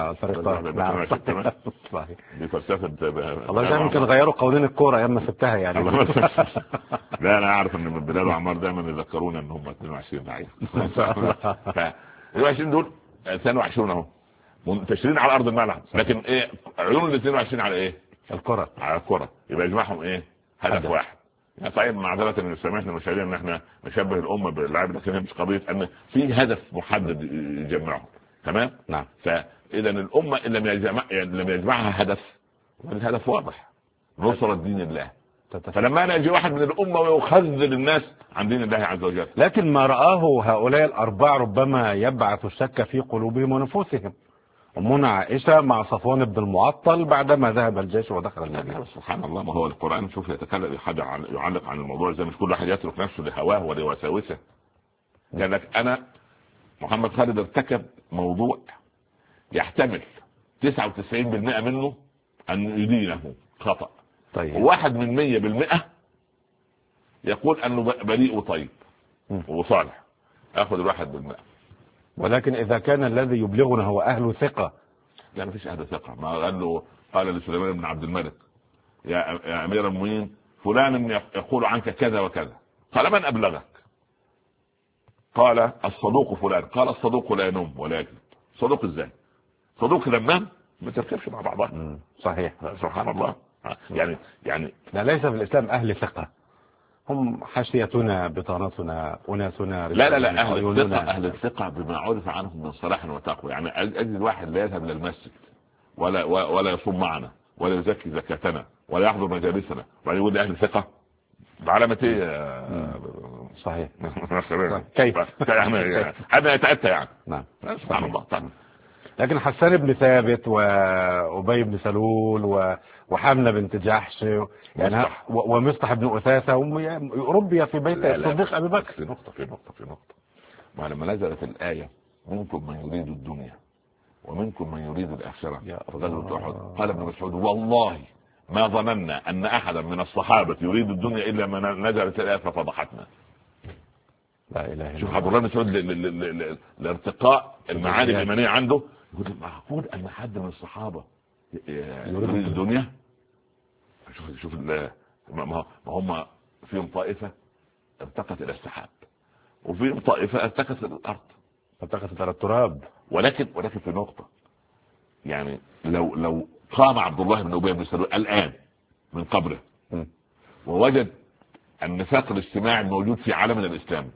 صحيح. دي فلسفة الله يسامحك كانوا غيروا قوانين الكورة ايام ما سبتها يعني. لا انا اعرف ان من بلال وعمار دايما يذكرونا ان هم 22 لعيب. ف 22 دول 22 اهو منتشرين على ارض الملعب، لكن ايه عيون ال 22 على ايه؟ الكرة. على الكرة. يبقى يجمعهم ايه؟ هدف واحد. يعني طيب معذرة ان سمحنا مشاهدين ان احنا نشبه الامة باللاعب، لكن هي مش قضية ان في هدف محدد يجمعهم. تمام؟ نعم. فاذا الامة ان لم يجمعها هدف، الهدف واضح نصرة دين الله. فلما انا يجي واحد من الامة ويخذل الناس عن دين الله عز وجل، لكن ما رآه هؤلاء الاربعة ربما يبعث الشك في قلوبهم ونفوسهم. أمنا عائشة مع صفوان بن المعطل بعدما ذهب الجيش ودخل المدينة. سبحان الله. ما هو القرآن شوف يتكلم يعلق عن الموضوع زي مش كل واحد يترك نفسه لهواه ولوساوسه. قال لك أنا محمد خالد ارتكب موضوع يحتمل 99% منه أن يدينه خطأ. طيب. وواحد من 100% يقول أنه بريء وطيب وصالح، أخذ 1%. ولكن إذا كان الذي يبلغنا هو أهل ثقة، لا مفيش أهل ثقة. ما قال له قال لسليمان بن عبد الملك يا أمير المؤمنين فلان يقول عنك كذا وكذا، قال من أبلغك؟ قال الصدوق فلان، قال الصدوق لا ينوم ولا يكذب. صدوق ازاي؟ صدوق لما ما تركبش مع بعضها. صحيح. سبحان الله. يعني لا، ليس في الإسلام أهل ثقة، هم حاشيتنا بطانتنا أناسنا. لا أهل الثقة بما عرف عنهم من صلاح وتقوى. يعني أجد واحد لا يذهب للمسجد ولا يصوم معنا ولا يزكي زكاتنا ولا يحضر مجالسنا ولا يقول أهل ثقة، بعلامة ايه؟ صحيح. كيف؟ هذا يتأتى يعني. نعم. سبحان الله. طبعا. لكن حسان بن ثابت وأبي بن سلول وحمنة بنت جحش يعني ومصطح بن أثاثة ربي في بيت الصديق أبي بكر. في نقطة ولما نزلت الآية منكم من يريد الدنيا ومنكم من يريد الآخرة قال ابن مسعود والله ما ظننا أن أحدا من الصحابة يريد الدنيا إلا ما نزلت الآية ففضحتنا. لا إله إلا الله. شوف عبد الله بن مسعود لارتقاء المعاني الإيمانية عنده، يقول معقول أن حد من الصحابة يريد الدنيا؟ شوف ما هم فيهم طائفة ارتقت إلى السحاب وفيهم طائفة ارتقت إلى الأرض، ارتقت إلى التراب. ولكن في نقطة، يعني لو قام عبد الله بن أبي بن سلول الآن من قبره ووجد النفاق الاجتماعي الموجود في عالمنا الإسلامي،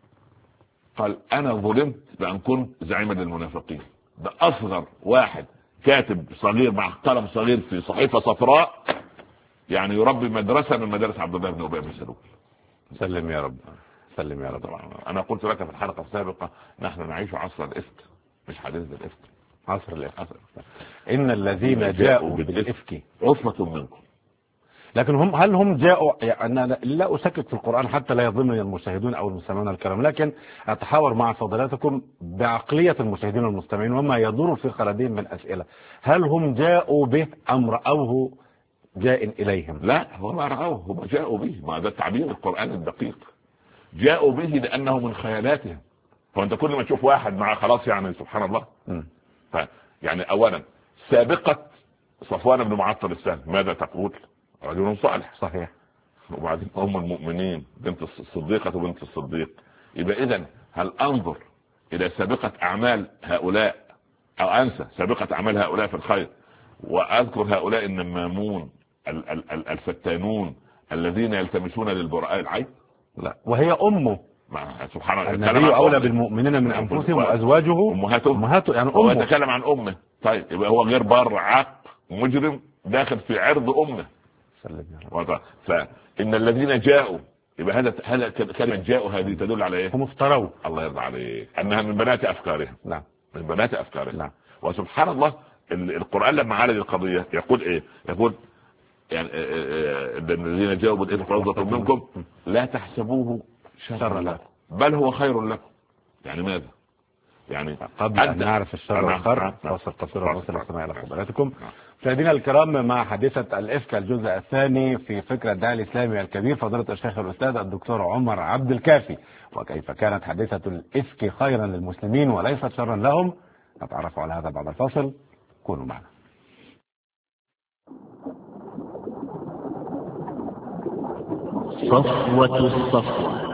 قال أنا ظلمت بأن كنت زعيما للمنافقين. ده أصغر واحد كاتب صغير مع قلم صغير في صحيفة صفراء يعني يربي مدرسة من مدارس عبد الله بن أبي بن سلول. سلم يا رب، سلم يا رب. أنا قلت لك في الحلقة السابقة نحن نعيش عصر الإفك مش حديث الإفك. عصر الإفك. إن الذين جاءوا بالإفك عصمة منكم. لكن هل هم جاءوا؟ يعني أنا لا أسكت في القرآن حتى لا يظلمني المشاهدون أو المستمعون الكرام، لكن أتحاور مع فضيلتكم بعقلية المشاهدين والمستمعين وما يدور في خلدهم من أسئلة. هل هم جاءوا به أم رأوه جاء إليهم؟ لا، هو ما رأوه، هم جاءوا به. ما هذا التعبير القرآن الدقيق. جاءوا به لأنه من خيالاتهم. فأنت كل ما تشوف واحد مع خلاص يعني سبحان الله. يعني أولا سابقة صفوان بن معطل السهل ماذا تقول؟ رجل صالح. صحيح. وبعدين أم المؤمنين بنت الصديقة وبنت الصديق. يبقى إذن هل أنظر إلى سابقة أعمال هؤلاء أو أنسى سابقة أعمال هؤلاء في الخير وأذكر هؤلاء النمامون الفتانون الذين يلتمسون للبراء العيب؟ لا، وهي أمه. سبحان الله. النبي أولى بالمؤمنين من أنفسهم وأزواجه أمهاته يعني أمه. يتكلم عن أمه. طيب يبقى هو غير بار عاق مجرم داخل في عرض أمه. فإن الذين جاءوا، يبقى هذا كلمة جاءوا هذه تدل على ايه؟ هم افتروا. الله يرضى عليك. انها من بنات افكارهم. نعم. من بنات افكارهم. نعم. وسبحان الله القرآن لما عالج القضية يقول ايه؟ يقول يعني الذين جاءوا بالإفك عصبة منكم لا تحسبوه شرا لكم بل هو خير لكم. يعني ماذا؟ يعني قبل أن نعرف الشر والخير فاصل قصير ونصل الاستماع إلى خبراتكم. مشاهدينا الكرام، مع حادثة الإفك الجزء الثاني في فكرة الداعي الإسلامي الكبير فضيلة الشيخ الأستاذ الدكتور عمر عبد الكافي، وكيف كانت حادثة الإفك خيرا للمسلمين وليست شرا لهم. نتعرف على هذا بعد الفاصل، كونوا معنا. صفوة الصفوة.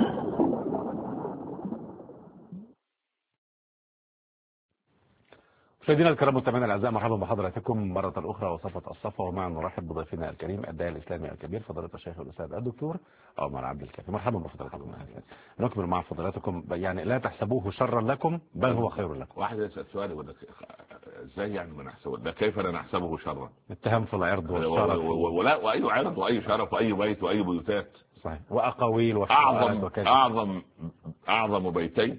مشاهدينا الكرام مستمعينا الاعزاء، مرحبا بحضراتكم مرة أخرى وصفة الصفوة، ومع نرحب بضيفنا الكريم الداعي الإسلامي الكبير فضيلة الشيخ الأستاذ الدكتور عمر عبد الكافي. مرحبا بفضيلتكم. نكمل مع فضيلتكم، يعني لا تحسبوه شرا لكم بل هو خير لكم. واحد يسأل سؤال يقول لك ازاي يعني ما نحسبه ده؟ كيف لا نحسبه شرا؟ اتهام في العرض والشرف ولا واي عرض واي شرف واي بيت واي بيوتات. صحيح. واقاويل اعظم بيتين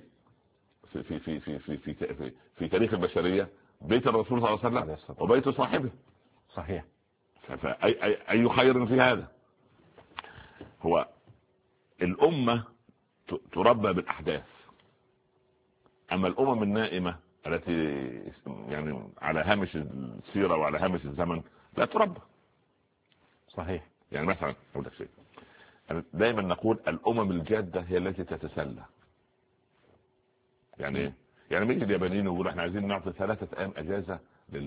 في تاريخ البشرية بيت الرسول صلى الله عليه وسلم وبيت صاحبه. صحيح. أي خير في هذا؟ هو الأمة تربى بالأحداث، أما الأمم النائمة التي يعني على هامش السيرة وعلى هامش الزمن لا تربى. صحيح. يعني مثلا أقول لك شيء، دائما نقول الأمم الجادة هي التي تتسلى. يعني ايه؟ يعني بيجي اليابانيين يقولوا احنا عايزين نعطي 3 أيام اجازه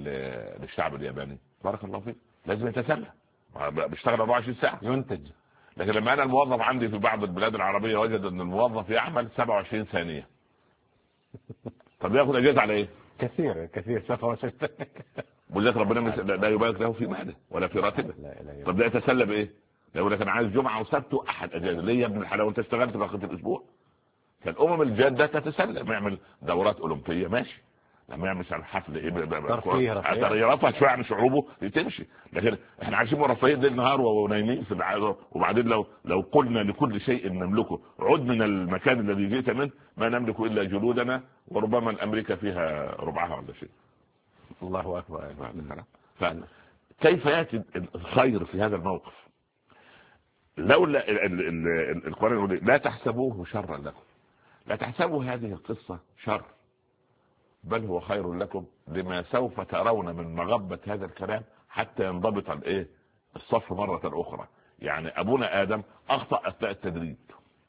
للشعب الياباني. بارك الله فيك، لازم يتسلى، بيشتغل 24 ساعه ينتج. لكن لما انا الموظف عندي في بعض البلاد العربيه وجد ان الموظف يعمل 27 ثانيه، طب ياخد اجازه على ايه؟ كثير 27 ولذلك ربنا لا يبارك له في ماله ولا في راتبه. طب ده يتسلى بايه؟ لو انا كان عايز جمعه وسبت واحد اجازه، ليه يا ابن الحلال وانت اشتغلت بقيه الاسبوع؟ فالامم الجاده تتسلى، يعمل دورات اولمبيه ماشي، لما يعمل حفل ايه رفع شويه عن شعوبه تمشي. لكن احنا عايشين مرفهين ليل نهار ونايمين في العالم. وبعدين لو قلنا لكل شيء نملكه عد من المكان الذي جئت منه ما نملك الا جلودنا، وربما الامريكا فيها ربعها ولا شيء. الله اكبر. كيف ياتي الخير في هذا الموقف؟ لولا القرآن يقول لا تحسبوه شرا لكم، لا تحسبوا هذه القصة شر، بل هو خير لكم لما سوف ترون من مغبة هذا الكلام حتى ينضبط الصف مرة أخرى. يعني أبونا آدم أخطأ أثناء التدريب،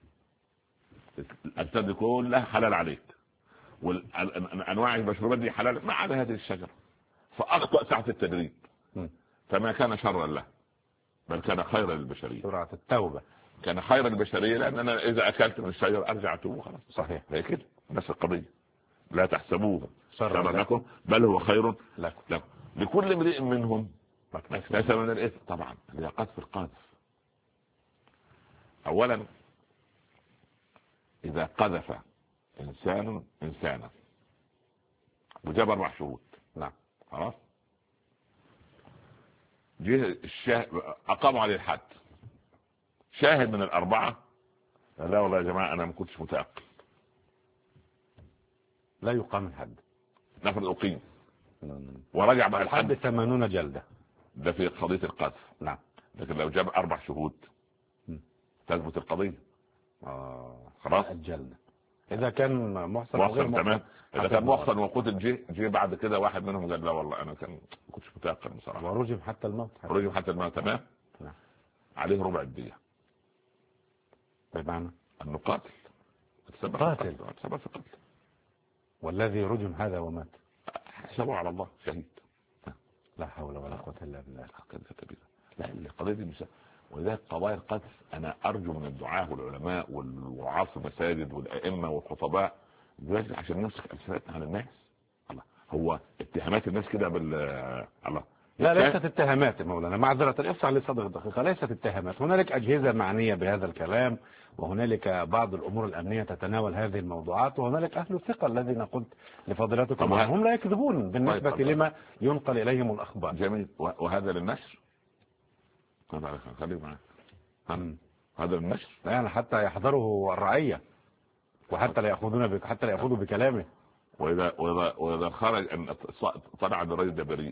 التدريب كلها حلال عليك، والأنواع المشروبات دي حلال ما عدا هذه الشجرة، فأخطأ ساعة التدريب فما كان شرا له بل كان خيرا للبشرية. سرعة التوبة كان خيرا للبشرية، لأن أنا إذا أكلت من الشجر أرجع أتوب خلاص. صحيح، هي كده نفس القضية. لا تحسبوه شرا لكم بل هو خير لكم. لكل امرئ منهم اكتسب من الإثم. طبعا قذف القاذف. أولا إذا قذف إنسان إنسانا وجاب 4 شهود، نعم خلاص، جه أقاموا عليه الحد، شاهد من ال4 لا والله يا جماعة أنا ما كنتش متأكد، لا يقام الحد، نفرض أقيم ورجع بعد الحد 80 جلدة، ده في قضية القذف. نعم. لكن لو جاب 4 شهود تثبت القضية. خلاص الجلدة إذا كان محسن تمام. إذا كان محسن وقتل جي بعد كده واحد منهم قال لا والله أنا ما كنتش متأكد بصراحة، ورجم حتى الموت. تمام. نعم. عليه ربع الدية. بمعنى أنه قاتل. سبب في القتل. والذي رجم هذا ومات حسبه على الله شهيد. لا حول ولا قوة إلا بالله. لا القضية دي مش، ولذلك قضايا القتل أنا أرجو من الدعاة والعلماء والوعاظ في المساجد والأئمة والخطباء عشان نمسك ألسنتنا على الناس. الله، هو اتهامات الناس كده الله لا ليست اتهامات مولانا، معذرة افسح لي صدر دقيقة، ليست اتهامات. هنالك أجهزة معنية بهذا الكلام، وهنالك بعض الأمور الأمنية تتناول هذه الموضوعات، وهنالك أهل الثقة الذين قلت لفضيلتكم هم لا يكذبون بالنسبة لما ينقل إليهم الأخبار. جميل. وهذا للنشر، خليه معك هذا للنشر يعني حتى يحضره الرعية وحتى لا يأخذوا بكلامه. وإذا خرج أن طلع الرجل ده بريء.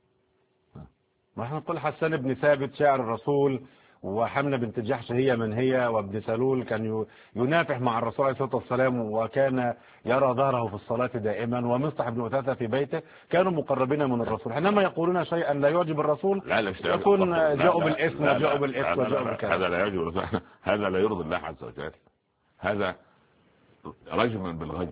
ما احنا نقول حسان بن ثابت شاعر الرسول، وحمنة بنت جحش هي من هي، وابن سلول كان ينافح مع الرسول عليه الصلاة والسلام وكان يرى ظهره في الصلاة دائما، ومصطح بن أثاثة في بيته، كانوا مقربين من الرسول. حينما يقولون شيئا لا يعجب الرسول يكون جاءوا بالإثم وجاءوا بالإثم وجاءوا بالكلام. هذا لا يعجب، هذا لا يرضي الله عز وجل، هذا رجم بالغيب.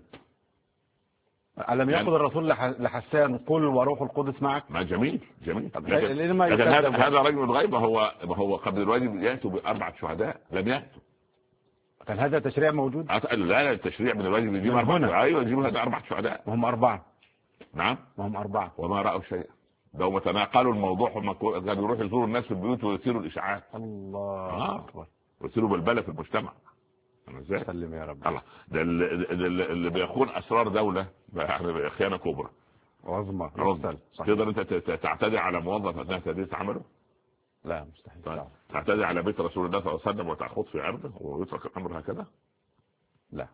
ألم يقل الرسول لحسان قل وروح القدس معك؟ ما جميل. لكن هذا رجل الغيب. هو قبل الواجب يأتوا ب4 شهداء لم يأتوا. كان هذا تشريع موجود؟ لا التشريع من الواجب يجيب 4. ايوه يجيبوا هذا 4 شهداء. وهم 4. نعم وهم 4 وما رأوا شيئا. لو تناقلوا الموضوع هم كانوا يروحوا يزوروا الناس في البيوت ويثيروا الإشاعات. الله أكبر. ويثيروا بلبلة في المجتمع. سلم يا رب. الله ده اللي بيخون اسرار دوله يعني خيانه كبرى عظمى. تقدر انت تعتدي على موظف اثناء تدريس عمله؟ لا مستحيل. طيب. تعتدي على بيت رسول الله صلى الله عليه وسلم وتأخذ في عرضه ويترك الامر هكذا؟ لا.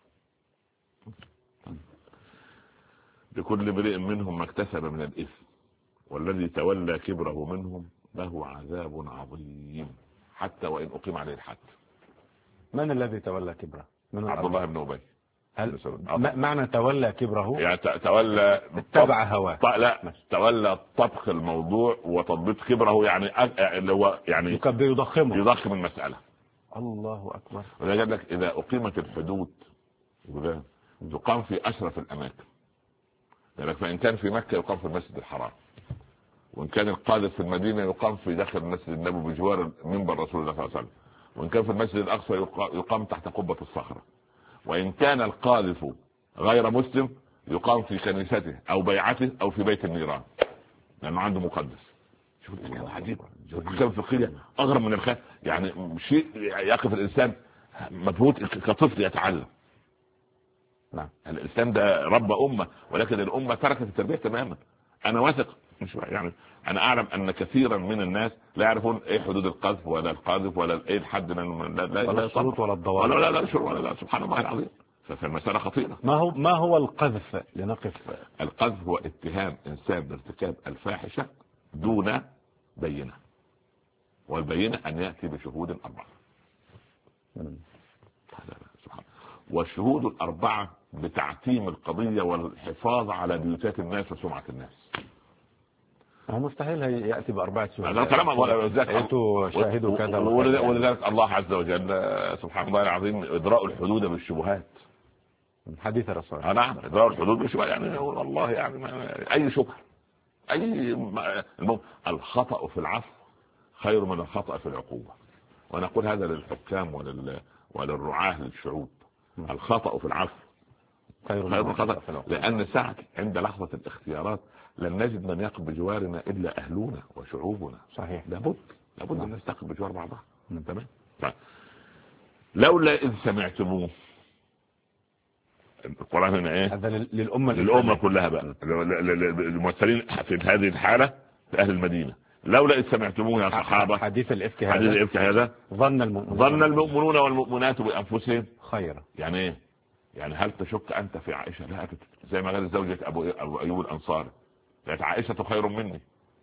لكل امرئ منهم ما اكتسب من الاثم والذي تولى كبره منهم له عذاب عظيم حتى وان اقيم عليه الحد. من الذي تولى كبره؟ من عبد الله بن أبي. هل معنى تولى كبره يعني تولى اتبع هواه؟ لا تولى طبخ الموضوع وتضبيط كبره، يعني اللي هو يعني يضخم المسألة. الله أكبر. وده قال لك إذا أقيمت الحدود تقام في أشرف الأماكن، يعني فإن كان في مكة يقام في المسجد الحرام، وإن كان القاذف في المدينة يقام في داخل المسجد النبوي بجوار منبر رسول الله صلى الله عليه وسلم، وإن كان في المسجد الأقصى يقام تحت قبة الصخرة، وإن كان القاذف غير مسلم يقام في كنيسته أو بيعته أو في بيت النيران، لأنه عنده مقدس. شوف الكلام عجيب، الكلام الفقهية أغرب من الخيال، يعني شيء يقف الإنسان مبهوت كطفل يتعلم. نعم، الإسلام ده رب أمة، ولكن الأمة تركت التربية تماما. أنا واثق، مش يعني أنا أعلم أن كثيرا من الناس لا يعرفون إيه حدود القذف ولا القاذف ولا إيه الحد، ولا الشروط ولا الضوابط، لا شروط ولا لا، سبحان الله العظيم. فالمسألة خطيرة. ما هو القذف؟ لنقف. القذف هو اتهام إنسان بارتكاب الفاحشة دون بينة، والبينة أن يأتي بشهود 4. والشهود 4 بتعتيم القضية والحفاظ على بيوتات الناس وسمعة الناس. هو مستحيل يأتي ب4 شهود. لا كلام شاهدوا كذا. ولذلك الله عز وجل سبحان الله العظيم إدراء الحدود بالشبهات. حديث الرسول. نعم، إدراء الحدود بالشبهات، يعني والله يعني أي شبهة، الخطأ في العفو خير من الخطأ في العقوبة. ونقول هذا للحكام وللرعاة للشعوب. الخطأ في العفو خير من الخطأ، لأن ساعة عند لحظة الاختيارات لن نجد من يقف بجوارنا إلا أهلنا وشعوبنا. صحيح. لابد أن نستقف بجوار بعضها. تمام. لولا إذ سمعتموه، القرآن هنا إيه؟ هذا للأمة كلها بقى، الممثلين في هذه الحالة في أهل المدينة. لولا إذ سمعتموه يا صحابة، حديث الإفك هذا ظن المؤمنون والمؤمنات بأنفسهم خيرا. يعني إيه؟ يعني هل تشك أنت في عائشة؟ لا، زي ما قال زوجة أبو أيوب الأنصاري، قالت عائشة خير مني.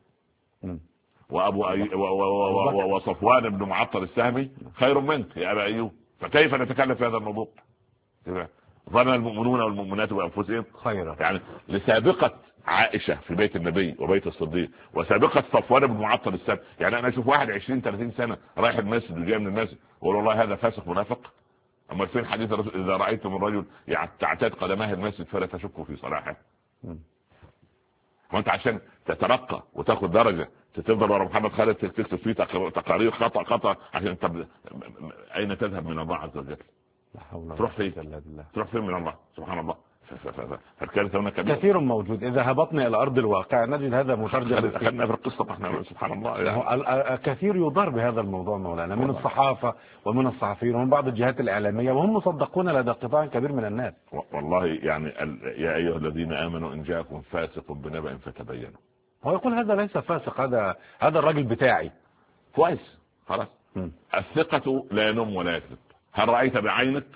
وصفوان بن معطل السهمي خير منك يا أبا أيوب. فكيف نتكلم في هذا الموضوع؟ ظن المؤمنون والمؤمنات بأنفسهم خيرا، يعني لسابقة عائشة في بيت النبي وبيت الصديق، وسابقة صفوان بن معطل السهمي. يعني أنا أشوف واحد 20-30 سنة رايح المسجد وجاي من المسجد وأقول والله هذا فاسق منافق. أما فين حديث الرسول إذا رأيتم الرجل تعتاد قدماه المسجد فلا تشكوا في صلاحه. وأنت عشان تترقى وتاخد درجة تفضل ورا محمد خالد تكتب فيه تقارير خطأ عشان أين تذهب من الله عز وجل؟ تروح فين من الله سبحان الله. فالكارثة هنا كثير موجود. إذا هبطنا إلى أرض الواقع نجد هذا مترجم. خلينا في القصة احنا سبحان الله يعني. كثير يضار بهذا الموضوع مولانا، من الصحافة ومن الصحفيين ومن بعض الجهات الإعلامية، وهم مصدقون لدى قطاع كبير من الناس. والله يعني يا أيها الذين آمنوا إن جاءكم فاسق بنبأ فتبينوا. هو يقول هذا ليس فاسق، هذا الراجل بتاعي كويس خلاص. الثقة لا ينم ولا يكذب. هل رأيت بعينك؟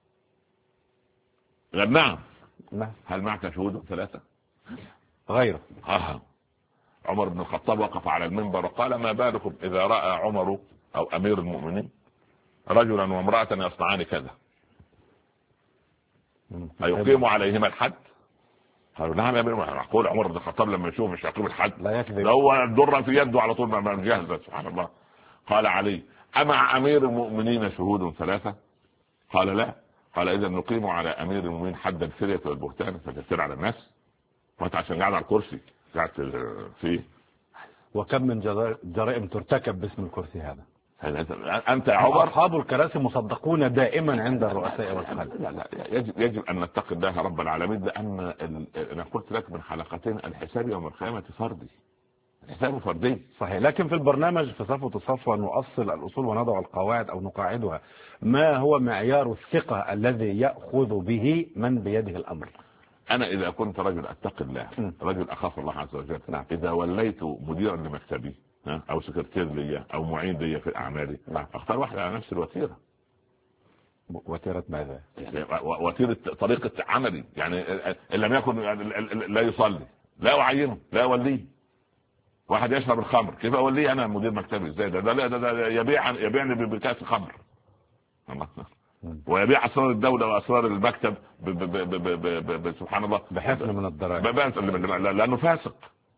نعم. هل معك شهود 3 غيره؟ عمر بن الخطاب وقف على المنبر وقال ما بالكم إذا رأى عمر أو أمير المؤمنين رجلا وامرأة يصنعان كذا أيقيم عليهما الحد؟ قالوا نعم يا أمير. أقول عمر بن الخطاب لما يشوف مش يقيم الحد، لا يكذب، هو الدرة في يده على طول ما جهزت. سبحان الله. قال علي أمع أمير المؤمنين شهود 3؟ قال لا. قال إذا نقيم على أمير المؤمنين حد الفرية والبهتان فتفتر على الناس، وانت عشان قاعد على الكرسي قاعد فيه. وكم من جرائم ترتكب باسم الكرسي هذا. أنت يا عمر. أصحاب الكراسي مصدقون دائما عند الرؤساء والخلق. لا يجب أن نتقي الله رب العالمين، لأن أنا قلت لك من حلقتين الحساب يوم القيامة فردي، حسابه فردي. صحيح. لكن في البرنامج في صفوة الصفوة نؤصل الأصول ونضع القواعد أو نقاعدها. ما هو معيار الثقة الذي يأخذ به من بيده الأمر؟ أنا إذا كنت رجل أتقي الله، رجل أخاف الله عز وجل، نعم. إذا وليت مديرا لمكتبي أو سكرتير لي أو معين لي في أعمالي، نعم. أختار واحد على نفس الوتيرة. وتيرة ماذا؟ يعني وتيرة طريقة عملي، يعني إن لم يكن لا يصلي لا أعينه لا أوليه. واحد يشرب الخمر كيف أوليه أنا مدير مكتبي؟ إزاي ده يبيعني بكاس خمر ويبيع أسرار الدولة وأسرار المكتب سبحان الله بحفل من الضرائب، لأنه فاسق.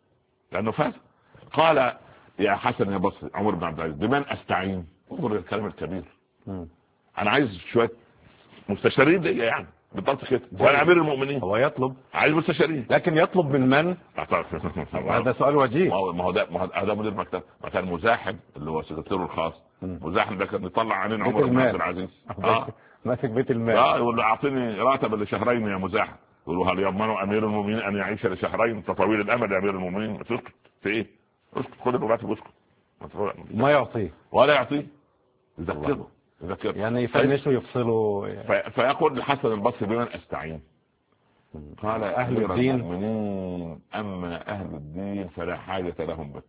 قال يا حسن يا بصري عمر بن عبد العزيز بمن أستعين؟ انظر الكلام الكبير. أنا عايز شوية مستشارين لي يعني بالضبط كده. وانا امير المؤمنين هو يطلب، عايز مستشارين، لكن يطلب من من؟ هذا سؤال وجيه. ما هو ده مدير مكتب. ما كان مزاحم اللي هو سكرتيره الخاص، مزاحم ده كان يطلع علينا عمر بن عبد العزيز. ماسك بيت المال. يقول له اعطيني راتب لشهرين يا مزاحم. يقول له هل يضمن امير المؤمنين ان يعيش لشهرين؟ طويل الامد يا امير المؤمنين. اسكت في ايه؟ اسكت، خد الراتب واسكت. ما يعطيه ولا يعطيه، يذكره يعني يفنشه يفصله فيقول الحسن البصري بمن استعين؟ قال اهل الدين. المؤمنين اما اهل الدين فلا حاجه لهم بك،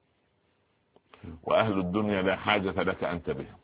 واهل الدنيا لا حاجه لك انت بهم.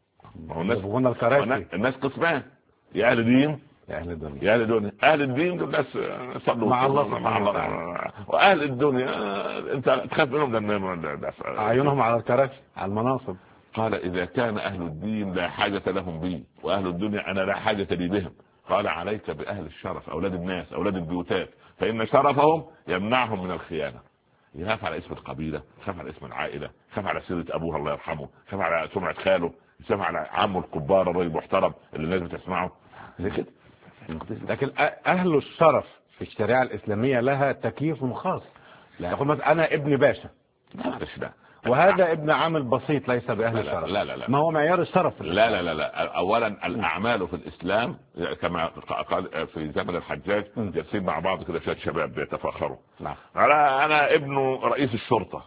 الناس قسمان، يا اهل دين يا اهل الدنيا. يا اهل الدنيا، اهل الدين دول ناس صلوا مع الله مع الله. واهل الدنيا انت تخاف منهم لان اعينهم على الكراسي على المناصب. قال اذا كان اهل الدين لا حاجه لهم بي واهل الدنيا انا لا حاجه لي بهم، قال عليك باهل الشرف، اولاد الناس، اولاد البيوتات، فان شرفهم يمنعهم من الخيانه. يخاف على اسم القبيله، يخاف على اسم العائله، يخاف على سيره ابوه الله يرحمه، يخاف على سمعه خاله، يخاف على عمه الكبار الرجل المحترم اللي الناس بتسمعه زي كده. لكن اهل الشرف في الشريعه الاسلاميه لها تكييف خاص. يقول مثلا انا ابن باشا، لا وهذا ابن عامل بسيط ليس باهل الشرف. لا ما هو معيار الشرف. لا اولا الاعمال في الاسلام كما قال في زمن الحجاج جالسين مع بعض كده شويه شباب بيتفاخروا. نعم. انا ابن رئيس الشرطه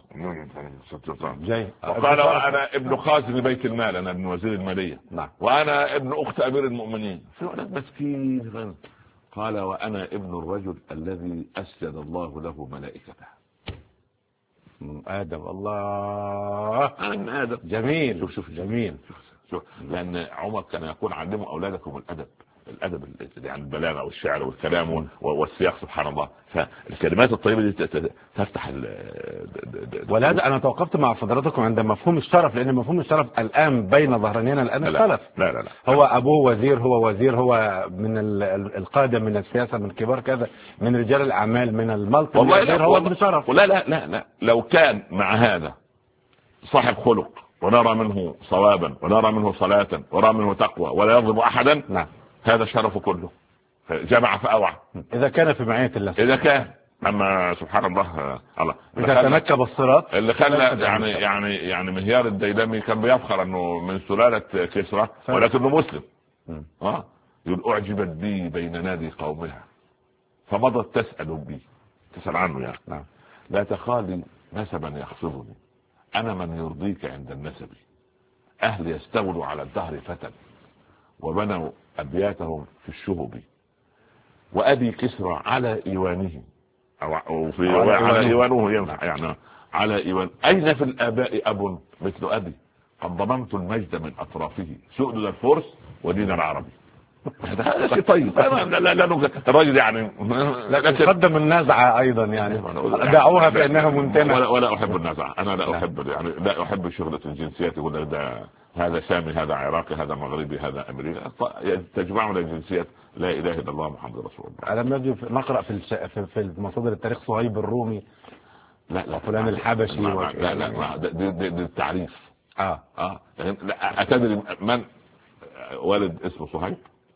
جاي. وقال وانا ابن خازن بيت المال، انا ابن وزير الماليه. نعم. وانا ابن اخت امير المؤمنين. في ولد مسكين. قال وانا ابن الرجل الذي اسجد الله له ملائكته. آدم. الله آدم. جميل. شوف جميل. شوف لأن عمر كان يقول علموا أولادكم الأدب يعني البلاغة والشعر والكلام والسياق سبحان الله. فالكلمات الطيبة دي تفتح ولهذا أنا توقفت مع حضراتكم عند مفهوم الشرف، لأن مفهوم الشرف الآن بين ظهرانينا الآن السلف. لا هو أبوه وزير، هو وزير، هو من القادة، من السياسة، من كبار كذا، من رجال الأعمال، من الملك. والله هو ابن شرف. لا لو كان مع هذا صاحب خلق ونرى منه صوابا ونرى منه صلاة ونرى منه تقوى ولا يظلم أحدا. نعم. هذا الشرف كله جمع فأوعى إذا كان في معية الله. إذا كان. أما سبحان الله إذا تنكب الصراط اللي خلى يعني مهيار الديلمي كان بيفخر أنه من سلالة كسرى ولكنه مسلم. يقول أعجبت بي بين نادي قومها فمضت تسأل عنه يعني. نعم. لا تخالي نسبا يخصبني، أنا من يرضيك عند النسب. أهل يستولوا على الدهر فتى وبنوا أبياتهم في الشهب، وأبي كسرى على إيوانه أو في على إيوانه ينفع يعني على إيوان. أين في الآباء أب مثل أبي قد ضمنت المجد من أطرافه سؤدد الفرس ودين العربي. هذا شيء طيب. لا الراجل يعني لكن قدم النزعة أيضا يعني دعوها بأنها منتنة. ولا أحب النزعة. أنا لا أحب يعني لا أحب شغلة الجنسيات. يقول ده هذا سامي هذا عراقي هذا مغربي هذا أمريكي. تجمعنا الجنسيات. لا إله إلا الله محمد رسول الله. ألم نجد نقرأ في مصادر التاريخ صهيب الرومي لا فلان الحبشي لا دي التعريف. أتدري من ولد اسمه صهيب؟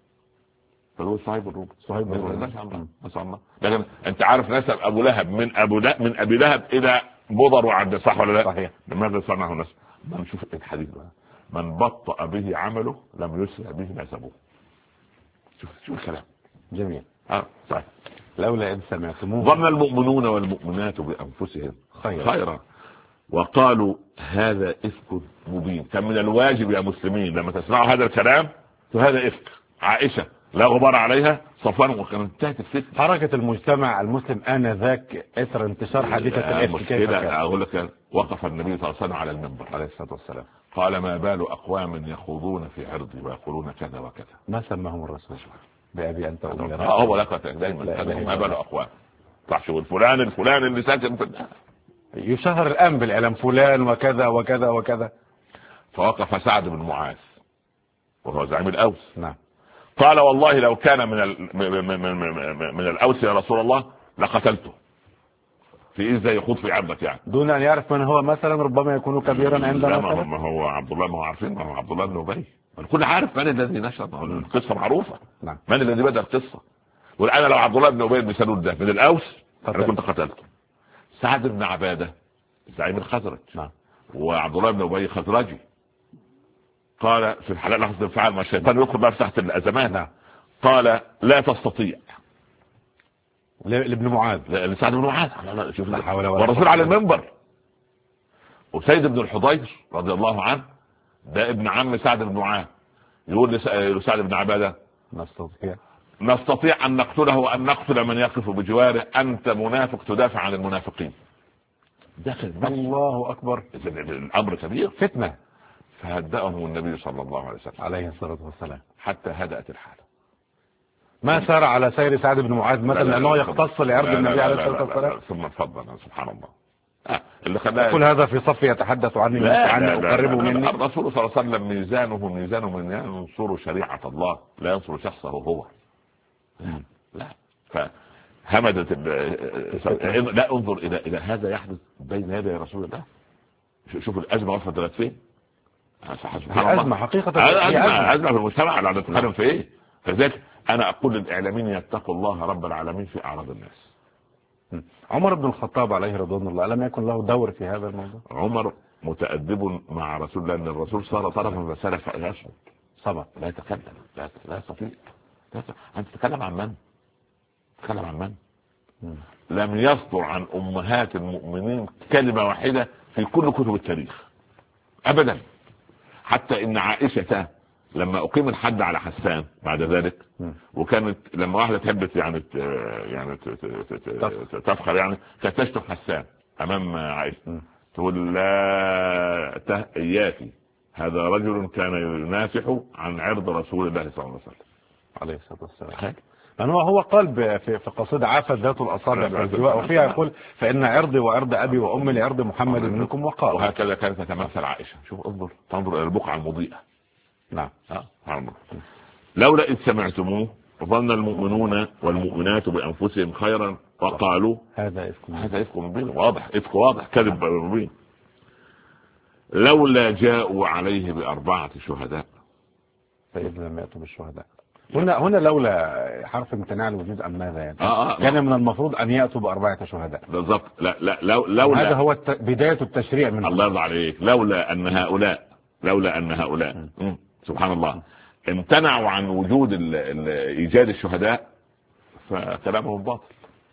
فهو صهيب الرومي. ما شاء الله. لكن انت عارف نسب ابو لهب من ابي لهب الى بضر وعبد، صح ولا لا؟ صحيح. لماذا صنعه نسب؟ ما نشوف الحديث بقى. من بطأ به عمله لم يسرع به نسبه. شوف الكلام جميل. صحيح. لولا ان سمعتموه ظن المؤمنون والمؤمنات بانفسهم خيرا وقالوا هذا افك مبين. كان من الواجب يا مسلمين لما تسمعوا هذا الكلام هذا افك. عائشه لا غبار عليها، صفوان، وكانت انتهت الفتنه. حركه المجتمع المسلم انذاك اثر انتشار حادثه الافك. كده اقول لك وقف النبي صلى الله عليه وسلم على المنبر عليه الصلاه والسلام قال ما بال اقوام يخوضون في عرضي ويقولون كذا وكذا. ما سماهم الرسول بأبي أنت أمي. هو لك دائما ما بال أقوام صح. شو الفلان اللي ساكن يشهر الآن بالإعلام فلان وكذا وكذا وكذا. فوقف سعد بن معاذ وهو زعيم الأوس. نعم. قال والله لو كان من الأوس يا رسول الله لقتلته. في ازاي يخوض في عرضك يعني دون ان يعرف من هو مثلا، ربما يكون كبيرا عندنا مثلا. ما هو عبد الله، ما هو عارفين، ما هو عبد الله بن ابي، الكل عارف من الذي نشر القصه معروفه. نعم. من الذي بدا القصه؟ وانا لو عبد الله بن ابي بن سلول ده من الاوس انا كنت قتلته. سعد بن عباده زعيم الخزرج. نعم. وعبد الله بن ابي خزرجي. قال في الحلال لحظه الانفعال ما الشيطان يدخل بقى في تحت الازمات. نعم. قال لا تستطيع لابن معاذ، لسعد بن معاذ. شوف لا حول ولا قوة. والرسول على المنبر. وسيد بن الحضير رضي الله عنه ده ابن عم سعد بن معاذ يقول لسعد بن عباده نستطيع ان نقتله وان نقتل من يقف بجواره، انت منافق تدافع عن المنافقين. داخل الله اكبر، الامر كبير فتنه. فهدأهم النبي صلى الله عليه وسلم عليه الصلاه والسلام حتى هدأت الحاله. ما سار على سير سعد بن معاذ مثلا لانه يختص لعرض النبي عليه الصلاه والسلام. ثم تفضل سبحان الله. اللي خلاه يقول هذا في صف يتحدث عني عني اقربه مني. الرسول صلى الله عليه وسلم ميزانه من ينصر شريعه الله لا ينصر شخصه هو. لا فهمدت لا انظر الى هذا يحدث بين يدي رسول الله. شوف الازمه وصلت لغايه فين. أزمة حقيقة، أزمة في المجتمع لا نتكلم في إيه. فذلك أنا أقول للإعلاميين يتقوا الله رب العالمين في أعراض الناس. عمر بن الخطاب عليه رضوان الله لم يكن له دور في هذا الموضوع؟ عمر متأدب مع رسول الله، أن الرسول صار طرفا مسألة فأشهد صبر لا يتكلم، لا يستطيع. أنت تتكلم عن من؟ تتكلم عن من؟ لم يصدر عن أمهات المؤمنين كلمة واحدة في كل كتب التاريخ أبدا. حتى ان عائشة لما اقيم الحد على حسان بعد ذلك، وكانت لما واحدة تحب يعني تفخر يعني كانت تشتم حسان امام عائشة تقول لا اياكي هذا رجل كان ينافح عن عرض رسول الله صلى الله عليه وسلم عليه الصلاة والسلام. لأنه هو قال في قصيدة عافت ذات الأصابع في الجواء، وفيها يقول فإن عرضي وعرض أبي وأمي لعرض محمد منكم وقال. وهكذا كانت تتمثل عائشة. شوف تنظر إلى البقعة المضيئة. نعم. لولا إذ سمعتموه ظن المؤمنون والمؤمنات بأنفسهم خيرا وقالوا هذا إفك مبين. واضح، إفك واضح، كذب مبين. لولا جاءوا عليه ب4 شهداء فإذ لم يأتوا بالشهداء. هنا لولا حرف امتناع الوجود أم ماذا يعني؟ كان من المفروض أن يأتوا ب4 شهداء بالضبط. لا لولا هذا هو بداية التشريع من الله يرضى عليك. لولا أن هؤلاء سبحان الله امتنعوا عن وجود إيجاد الشهداء فكلامهم باطل.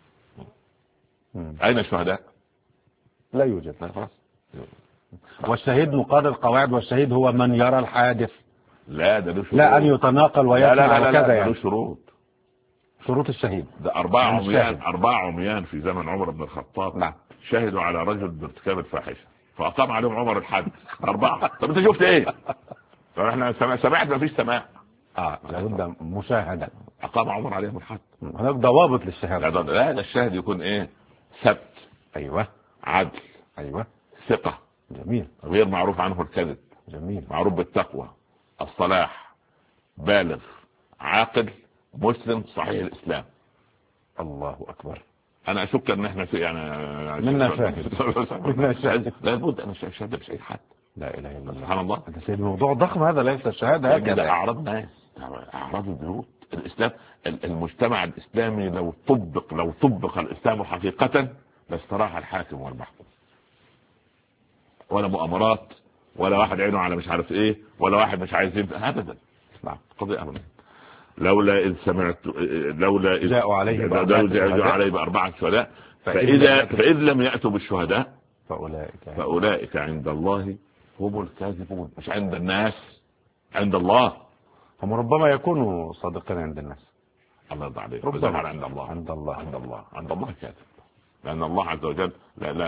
أين الشهداء؟ لا يوجد. خلاص. والشهيد مقابل القواعد، والشهيد هو من يرى الحادث. لا ده له شروط. لا أن يتناقل ويسمع كذا يعني. شروط الشهيد ده 4 عميان في زمن عمر بن الخطاب. نعم. شهدوا على رجل بارتكاب الفاحشة فأقام عليهم عمر الحد 4. طب انت شفت ايه؟ طب احنا سمعت ما فيش سماع. لابد مشاهدة. أقام عمر عليهم الحد. هناك ضوابط للشهادة. لا ده الشاهد يكون ايه؟ ثبت. ايوه. عدل. ايوه. ثقة. جميل. غير معروف عنه الكذب. جميل. معروف بالتقوى، الصلاح، بالغ، عاقل، مسلم، صحيح الإسلام. الله أكبر. أنا أشك أن احنا في يعني منا شاهد. لا بد أن الشهادة مش أي حد. لا إله إلا الله. سبحان الله. هذا سيد موضوع ضخم، هذا ليس الشهادة هكذا. أعراض ناس، أعراض البيوت. الإسلام، المجتمع الإسلامي لو طبق الإسلام حقيقة لاستراح الحاكم والمحكوم. ولا مؤامرات، ولا واحد عينه على مش عارف ايه، ولا واحد مش عايز يبدا ابدا. نعم. قضيه ابدا. لولا اذ جاءوا عليه ب4 شهداء فاذا لم ياتوا بالشهداء فاولئك عند الله هم الكاذبون. مش عند الناس، عند الله. هم ربما يكونوا صادقين عند الناس. الله يرضى عليك. ربما عند الله. عند الله كاذب. لأن الله عز وجل لا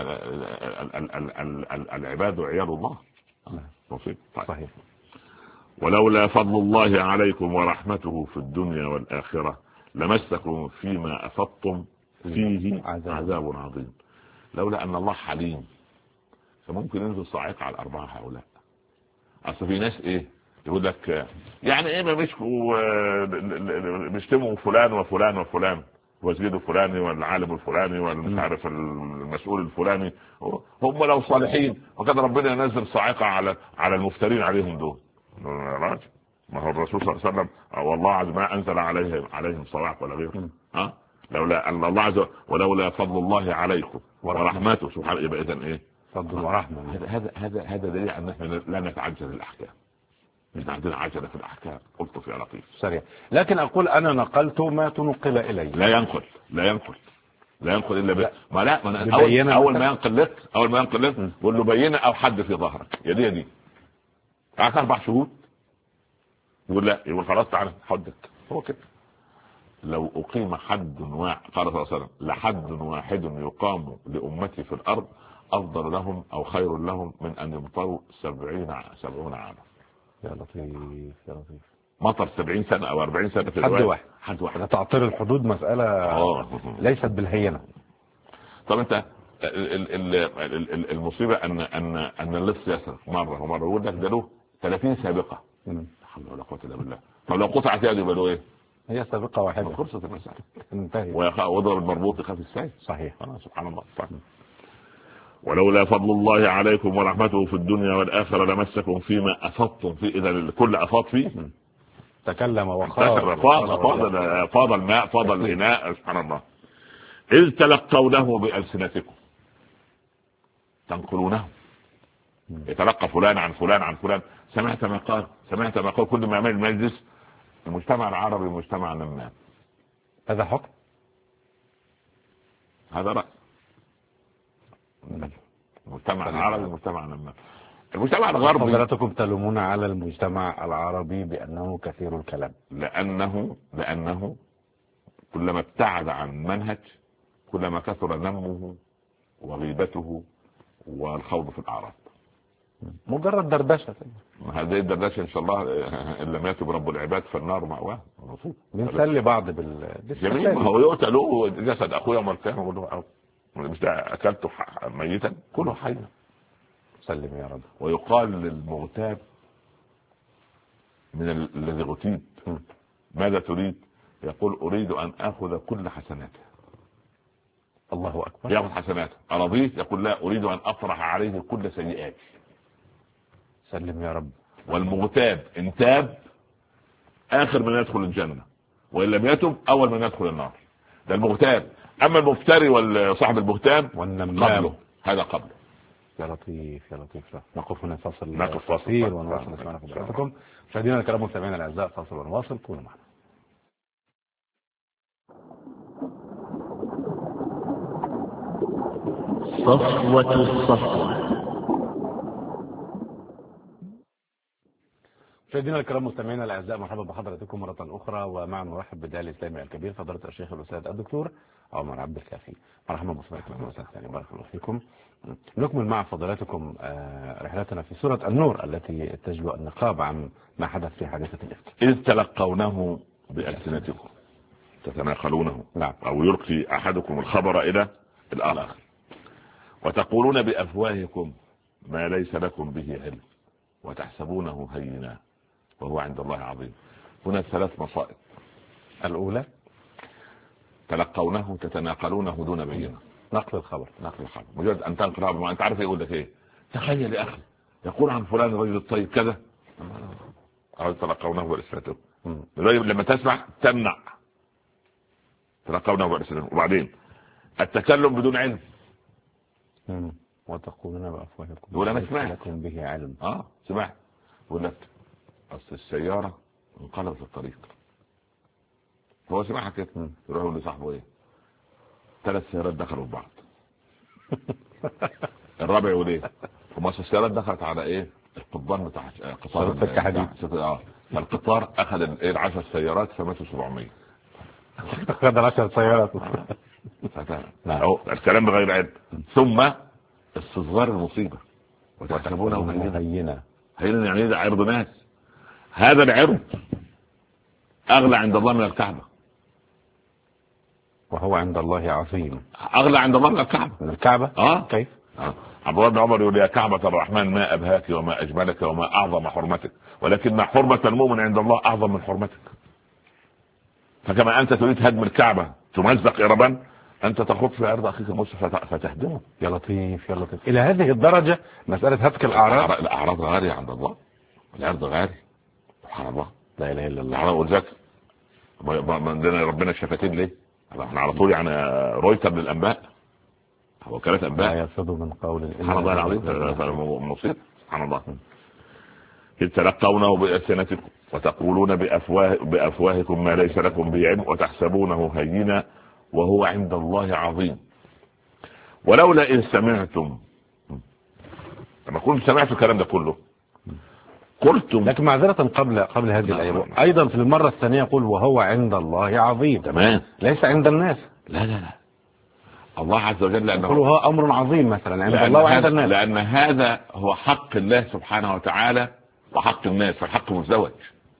العباد عيال الله. صحيح. ولولا فضل الله عليكم ورحمته في الدنيا والآخرة لمسكم فيما أفضتم فيه عذاب عظيم. لولا أن الله حليم فممكن ينزل صاعقة على 4 هؤلاء. أصل في ناس إيه يقول لك يعني إيه ما مسكوا بيشتموا فلان وفلان وفلان. الوزير الفلاني والعالم الفلاني والمش عارف المسؤول الفلاني، هم لو صالحين وكان ربنا ينزل صاعقه على المفترين عليهم دول. راجل، ما هو الرسول صلى الله عليه وسلم والله عز ما انزل عليهم صواعق ولا غيره. لولا ان الله عز وجل ولولا فضل الله عليكم ورحمته سبحانه، يبقى اذا ايه؟ فضل ورحمه. هذا دليل ان احنا لا نتعجل الاحكام. احنا عندنا عجله في الاحكام. قلت يا لطيف سريع، لكن اقول انا نقلت ما تنقل الي. لا ينقل الا ما لا اول ما ينقل لك قول له بينه او حد في ظهرك يدي قعدت 4 شهور يقول لا، يقول خلاص تعالى حدك. هو كده. لو اقيم حد واحد، قال صلى الله عليه وسلم لحد واحد يقام لامتي في الارض افضل لهم او خير لهم من ان يمطروا 70 عاما. يا لطيف يا لطيف. مطر 70 سنه او 40 سنه في حد واحد. تعطيل الحدود مساله ليست بالهينه. طب انت المصيبه ان اللص يسرق مره ومره يقول لك ده له 30 سابقه. لا حول ولا قوه الا بالله. طب لو قطعت يده يبقى له ايه؟ هي سابقه واحده. خلصت المساله. انتهت. وضرب المربوط يخاف السيف. صحيح. سبحان الله. ولولا فضل الله عليكم ورحمته في الدنيا والآخرة لمسكم فيما أفضتم فيه. إذا الكل أفاض فيه. تكلم فاض الماء، فاض الإناء. سبحان الله. إذ تلقونه بألسنتكم تنقلونه. يتلقى فلان عن فلان عن فلان. سمعت ما قال كل ما يعمل المجلس. المجتمع العربي مجتمع نمام. هذا حكم، هذا رأي. المجتمع العربي مجتمع نمام. المجتمع الغربي حضراتكم تلومون على المجتمع العربي بأنه كثير الكلام، لأنه كلما ابتعد عن منهج كلما كثر نمه وغيبته والخوض في الأعراض. مجرد دردشة. هذه الدردشة إن شاء الله إن لم يتب رب العباد فالنار مأواه. بنسلي بعض جميل. هو يؤتى له جسد أخوه يوم القيامة يقول له مش ده أكلته ميتا كله حي. سلم يا رب. ويقال للمغتاب من الذي اغتيب ماذا تريد؟ يقول أريد أن أخذ كل حسناته. الله أكبر. يأخذ حسناته. أرضيت؟ يقول لا، أريد أن أطرح عليه كل سيئات. سلم يا رب. والمغتاب إن تاب آخر من يدخل الجنة، وإن لم يتب أول من يدخل النار. ده المغتاب. أما المفتري وصاحب البهتان قبله، هذا قبله. يا لطيف يا لطيف. نقف هنا فاصل ونواصل نسمعنا في حضراتكم. مشاهدينا الكرام مستمعينا الاعزاء، فاصل ونواصل. كونوا معنا. صفوة الصفوة. مشاهدينا الكرام مستمعينا الاعزاء، مرحبا بحضراتكم مره اخرى، ومع نرحب بالداعي الاسلامي الكبير فضيله الشيخ الاستاذ الدكتور عمر عبد الكافي. مرحبا بفضيلتكم وسهلا. بارك الله فيكم. نكمل مع فضيلتكم رحلتنا في سوره النور التي تجلو النقاب عن ما حدث في حادثه الافك. إذ تلقونه بألسنتكم تتناقلونه. نعم. أو يلقي أحدكم الخبر إلى الآخر وتقولون بأفواهكم ما ليس لكم به علم وتحسبونه هينا وهو عند الله عظيم. هنا 3 مصائب. الأولى تلقونه تتناقلونه دون بينة. نقل الخبر. مجرد أن تنقل الخبر ما أنت عارف يقول لك إيه. تخيل يا أخي يقول عن فلان الرجل الطيب كذا. أو تلقونه بألسنتكم. لما تسمع تمنع. تلقونه بألسنتكم. وبعدين التكلم بدون علم. وتقولون بأفواهكم يقول أنا سمعت لكم به علم. سمعت. يقول لك أصل السيارة انقلبت الطريق. هو سمعها كده. يروح يقول لصاحبه إيه 3 سيارات دخلوا في بعض. الرابع يقول إيه ومصر السيارات دخلت على إيه القضبان بتاع قطار سكة حديد. فالقطار أخذ 10 سيارات فماتوا 700. أخذ 10 سيارات. الكلام بغير علم. ثم استصغار المصيبة وتحسبونه هينا. يعني ده عرض ناس. هذا العرض أغلى عند الله من الكعبة. وهو عند الله عظيم. أغلى عند الله من الكعبة. من الكعبة؟ كيف؟ عبد الله بن عمر يقول يا كعبة الرحمن ما أبهاك وما أجملك وما أعظم حرمتك، ولكن حرمة المؤمن عند الله أعظم من حرمتك. فكما أنت تريد هدم الكعبة تمزق إربا أنت تخوض في عرض أخيك المسلم فتهدمه. يا لطيف يا لطيف، إلى هذه الدرجة مسألة هتك الأعراض. الأعراض غالية عند الله، العرض غالي سبحان الله. لا إله إلا الله. الأعراض والذات عندنا ربنا الشفتين ليه؟ احنا على طول يعني رويتر للأنباء، وكالة أنباء لا يفسد من قول سبحان الله العظيم. مصير سبحان الله. إذ تلقونه بألسنتكم وتقولون بأفواهكم ما ليس لكم به علم وتحسبونه هينا وهو عند الله عظيم. ولولا إن سمعتم، لما كنت سمعت الكلام ده كله قلتم. لكن معذرة قبل هذه الآية أيضا في المرة الثانية يقول وهو عند الله عظيم. تمام. ليس عند الناس. لا الله عز وجل لأنه يقول هو أمر عظيم مثلا عند الله وعند الناس، لأن هذا هو حق الله سبحانه وتعالى وحق الناس، فالحق مزدوج.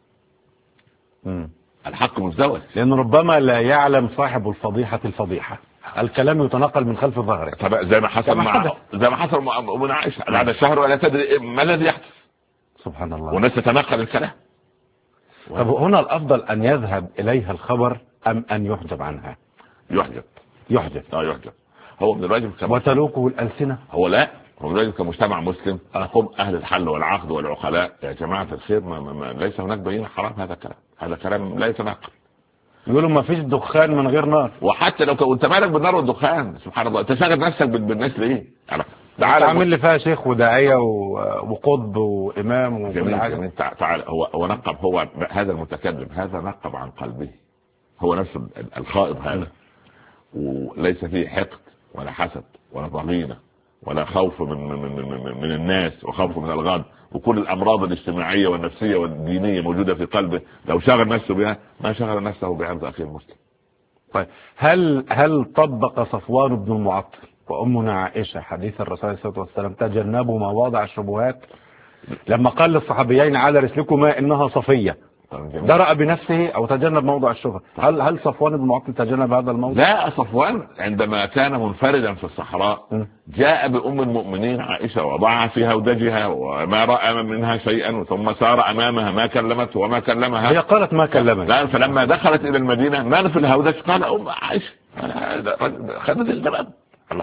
الحق مزدوج، لأن ربما لا يعلم صاحب الفضيحة الكلام يتنقل من خلف ظهره. طبعا زي ما حصل مع أمنا عائشة بعد الشهر ولا تدري ما الذي يحدث. سبحان الله. والناس تتنقل الكلام. طب هنا الأفضل أن يذهب إليها الخبر أم أن يحجب عنها؟ يحجب. هو من الواجب وتلوكه الألسنة. هو لا، هو من الواجب كمجتمع مسلم هم أهل الحل والعقد والعقلاء يا جماعة الخير ليس هناك بينة حرام. هذا كلام لا يتناقض. يقولوا ما فيش دخان من غير نار. وحتى لو كنت مالك بالنار والدخان سبحان الله تشغل نفسك بالناس ليه؟ تعمل لي فيها شيخ وداعية وقطب وإمام وكل حاجة. تعال هو نقب، هو هذا المتكلم هذا نقب عن قلبه، هو نفس الخائض هذا، وليس فيه حقد ولا حسد ولا ضغينة ولا خوف من الناس وخوف من الغد، وكل الأمراض الاجتماعية والنفسية والدينية موجودة في قلبه. لو شغل نفسه بها ما شغل نفسه بعرض أخيه المسلم. طيب هل طبق صفوان بن المعطل وأمنا عائشة حديث الرسول صلى الله عليه وسلم تجنبوا مواضع الشبهات لما قال للصحابيين على رسلكما إنها صفية؟ درأ بنفسه أو تجنب موضع الشبهة. هل صفوان بن المعطل تجنب هذا الموضوع؟ لا، صفوان عندما كان منفردا في الصحراء جاء بأم المؤمنين عائشة وضعها في هودجها وما رأى منها شيئا، ثم سار أمامها ما كلمته وما كلمها. هي قالت ما كلمت. لا، فلما دخلت إلى المدينة ما في الهودج قال أم عائشة خدت الجباب. الله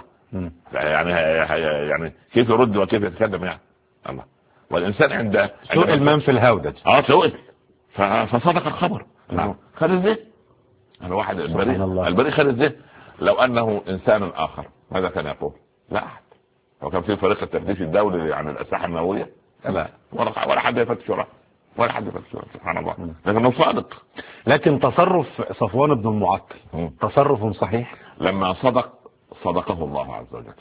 يعني كيف يرد وكيف يتكلم يعني الله. والإنسان عند سئل من في الهودج سئل فصدق الخبر. خد الذهن. أنا واحد البريء خد الذهن. لو أنه إنسان آخر ماذا كان يقول؟ لا أحد. هو كان في فريق التفتيش الدولي عن الأسلحة النووية لا، ولا حد يفتش وراه سبحان الله. لكنه صادق. لكن تصرف صفوان بن المعطل تصرف صحيح. لما صدقه الله عز وجل.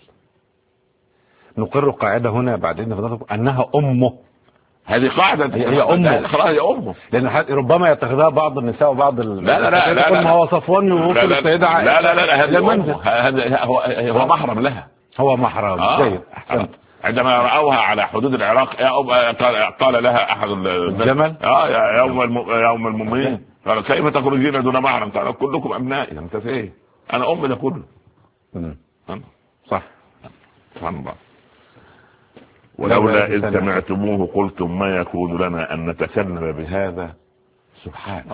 نقر قاعدة هنا بعدين أنها أمه. هذه قاعدة هي أمه. خلاص هي أمه. لأن ربما يتخذها بعض النساء وبعض لا ما هو صفوان يوصل السيدة عائشة. لا هذا هو محرم لها. هو محرم. جيد. عندما رأوها على حدود العراق قال لها أحد الجمل يا أم المؤمنين قال كيف تخرجين دون محرم؟ قال كلكم أبنائي. أنت فيه أنا أم لكل. صح. سبحان الله. ولولا إذ سمعتموه قلتم ما يكون لنا أن نتكلم بهذا. سبحان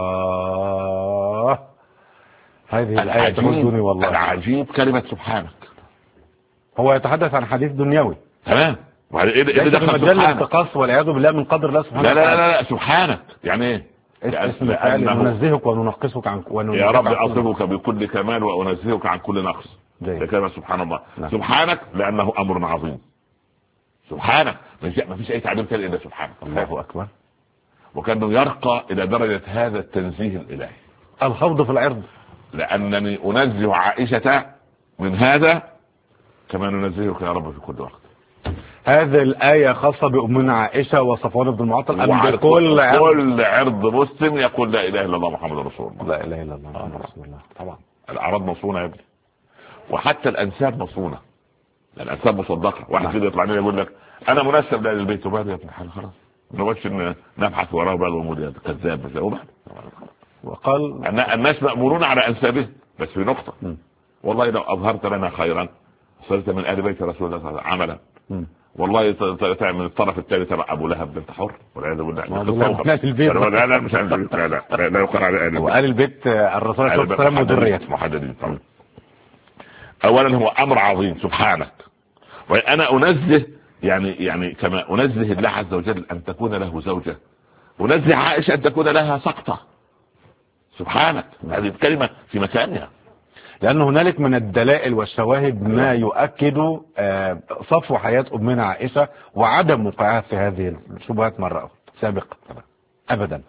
الله. هذه الآية تمدني والله. العجيب كلمة سبحانك. هو يتحدث عن حديث دنيوي. تمام. إيه دخل مجال الانتقاص والعياذ بالله من قدر الله سبحانه وتعالى. لا سبحانك يعني ايه؟ اسم فاعل ننزهك وننقصك عن يا رب أصفك بكل كمال وأنزهك عن كل نقص. كلمة سبحان الله. سبحانك لأنه أمر عظيم. سبحانك ما فيش أي تعبير كده إلا سبحانك. الله أكبر. وكانه يرقى إلى درجة هذا التنزيه الإلهي. الخوض في العرض. لأنني أنزه عائشة من هذا كما ننزهك يا رب في كل وقت. هذه الآية خاصة بأمنا عائشة وصفوان بن المعطل أم بكل عرض مسلم يقول لا إله إلا الله محمد رسول الله؟ لا إله إلا الله محمد رسول الله. طبعا الأعراض مصونة يا ابني، وحتى الأنساب مصونة. الأنساب مصدقة. واحد كده يطلع لنا يقول لك أنا منسب لأهل البيت وبعد يا ابن الحلال خلاص ما نقعدش نبحث وراه بقى الأمور كذاب وبعد. وقال الناس مأمورون على أنسابهم بس في نقطة والله لو أظهرت لنا خيرا صرت من أهل بيت رسول الله صلى الله عليه وسلم عملا والله تعمل الطرف الثاني تبع ابو لهب ده انت حر والعياذ بالله. لا مش لا يقال على وقال البيت الرسول صلى الله عليه وسلم وذريته محددين. طبعا اولا هو امر عظيم سبحانك، وانا انزه يعني كما انزه الله عز وجل ان تكون له زوجه، انزه عائشه ان تكون لها سقطه. سبحانك، هذه الكلمه في مكانها، لأن هنالك من الدلائل والشواهد ما يؤكد صفو حياة أمنا عائشة وعدم وقوعها في هذه الشبهات مرة أخرى سابقا أبدا.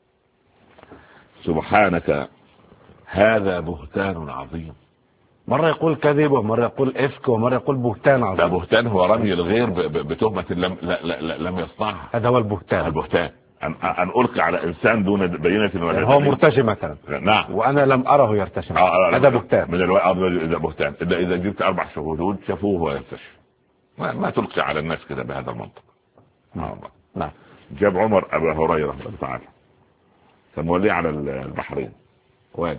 سبحانك هذا بهتان عظيم. مرة يقول كذب ومرة يقول إفك ومرة يقول بهتان عظيم. لا، بهتان هو رمي الغير بتهمة لم يصنعها. هذا هو البهتان. البهتان أن ألقي على إنسان دون بينة ولا هو مرتشي مثلا. نعم. وأنا لم أره يرتشي. هذا بهتان. من بهتان إذا جبت 4 شهود شافوه ويرتشي، ما تلقي على الناس كده بهذا المنطق. نعم. جاب عمر أبا هريرة تعالى كان مولي على البحرين والي.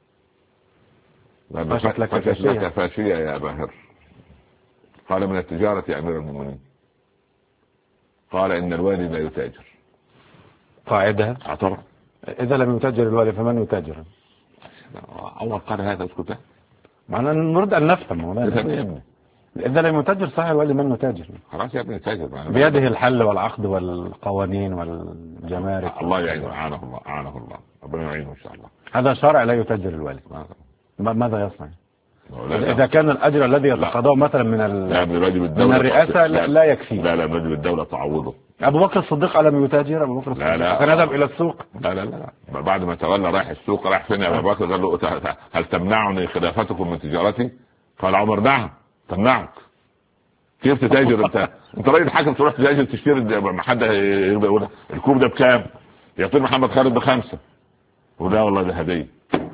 لك فاشية يا أبا هر. قال من التجارة يا أمير المؤمنين. قال إن الوالي لا يتاجر. قاعدة طبعا. إذا لم يتاجر الوالي فمن يتاجر؟ أول قال هذا اسكت. معنا نريد أن نفهم. إذا لم يتاجر صحيح الوالي من يتاجر؟ خلاص يا ابني تاجر بيده الحل والعقد والقوانين والجمارك. الله يعينه، أعانه الله ربنا يعينه إن شاء الله. هذا شرع لا يتاجر الوالي. ماذا يصنع؟ إذا كان الأجر الذي يتقاضاه مثلا من الرئاسة لا يكفي. لا نجم الدولة تعوضه. أبو بكر الصديق ألم يتاجر؟ أبو بكر الصديق كان يذهب إلى السوق. لا بعد ما تولى رايح السوق. رايح فين يا أبو بكر؟ قال له هل تمنعني خلافتكم من تجارتي؟ قال عمر نعم تمنعك. كيف تتاجر انت راجل حاكم تروح تتاجر تشتري حد يقول الكوب ده بكام؟ يعطيه محمد خالد ب5. ولا والله ده هدية.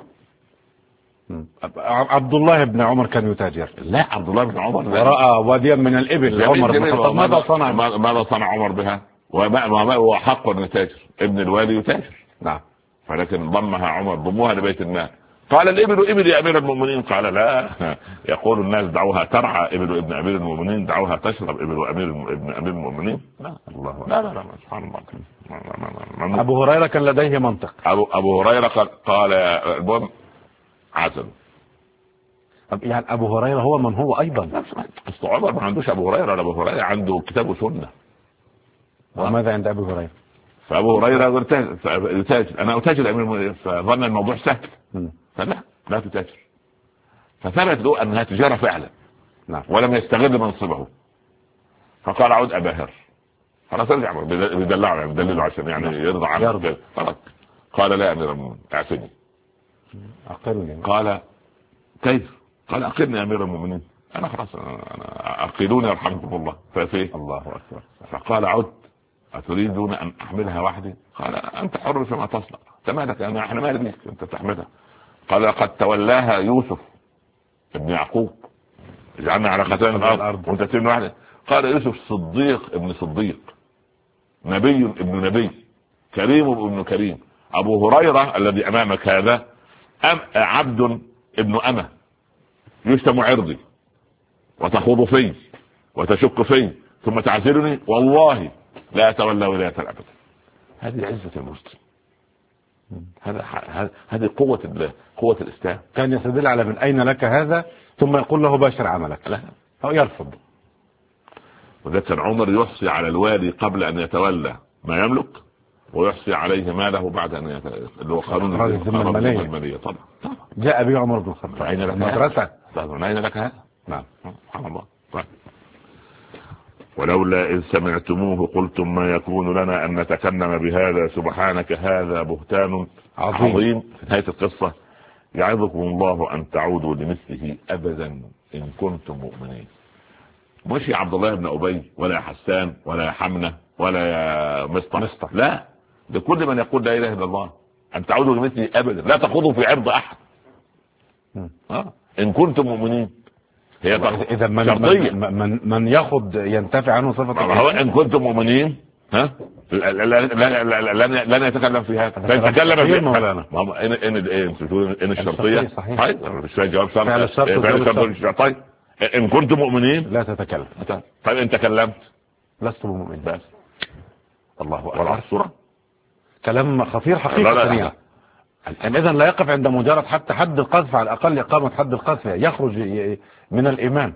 عبد الله بن عمر كان يتاجر. لا عبد الله بن عمر رأى واديا من الإبل عمر بن الخطاب. ماذا صنع عمر بها؟ وما هو حق أن يتاجر. ابن الوالي يتاجر. نعم. فلكن ضمها عمر ضموها لبيت المال. قال الإبل إبل يا أمير المؤمنين. قال لا، يقول الناس دعوها ترعى إبل ابن أمير المؤمنين، دعوها تشرب إبل ابن أمير المؤمنين. لا سبحان الله. أبو هريرة كان لديه منطق. أبو هريرة قال المهم عزل. يعني أبو هريرة هو من هو أيضا. عمر ما عندوش أبو هريرة ولا أبو هريرة عنده كتاب وسنة. وماذا عند أبو هريرة؟ فأبو هريرة يتاجر. أنا أتاجر أمير، فظن الموضوع سهل. لا تتاجر. فثبت له أنها تجارة فعلا. نعم. ولم يستغل منصبه. فقال عود أبا هر. خلاص ارجع بيدلعه يعني بدلله عشان يعني يرضى عنه. قال لا يا أمير المؤمنين اعفني. قال كيف؟ قال أقلني يا أمير المؤمنين. أنا خلاص أنا أقلوني يرحمكم الله. ففي الله أكبر. فقال عد أتريدون أن أحملها وحدي؟ قال أنت حر فيما تصنع. تمالك احنا مالك بيك انت تحملها. قال قد تولاها يوسف ابن يعقوب اجعلنا على خزائن الارض وانت تسيبني واحده. قال يوسف صديق ابن صديق، نبي ابن نبي، كريم ابن كريم. ابو هريره الذي امامك هذا عبد ابن امه يشتم عرضي وتخوض في وتشك في ثم تعزلني والله لا يتولى ولايه الابد. هذه عزه المسلم. هذه قوة الإسلام. كان يستدل على من أين لك هذا ثم يقول له باشر عملك. لا أو يرفض. وذلك كان عمر يحصي على الوالي قبل أن يتولى ما يملك، ويحصي عليه ماله بعد أن اللي هو قانون الذمة المالية. طبعا. جاء به عمر بن الخطاب. أين لك مدرسة؟ أين لك هذا؟ نعم. سبحان الله. ولولا إذ سمعتموه قلتم ما يكون لنا أن نتكلم بهذا سبحانك هذا بهتان عظيم. في نهاية القصة يعظكم الله أن تعودوا لمثله أبدا إن كنتم مؤمنين. مش يا عبد الله بن أبي ولا يا حسان ولا يا حمنة ولا يا مصطح. لا، لكل من يقول لا إله إلا الله أن تعودوا لمثله أبدا، لا تخوضوا في عرض أحد إن كنتم مؤمنين. هي إذا من ياخذ ينتفع عنه صفة إن كنتم مؤمنين لن يتكلم في هذا. فيتكلم في إن الشرطية. طيب مش جواب شرط. طيب ان كنتم مؤمنين لا تتكلم. طيب ان تكلمت لست بمؤمن. بس الله ولا اكبر. الصورة كلام خطير حقيقة. لا. يعني اذا لا يقف عند مجرد حتى حد القذف، على الاقل اقامة حد القذف يخرج من الايمان.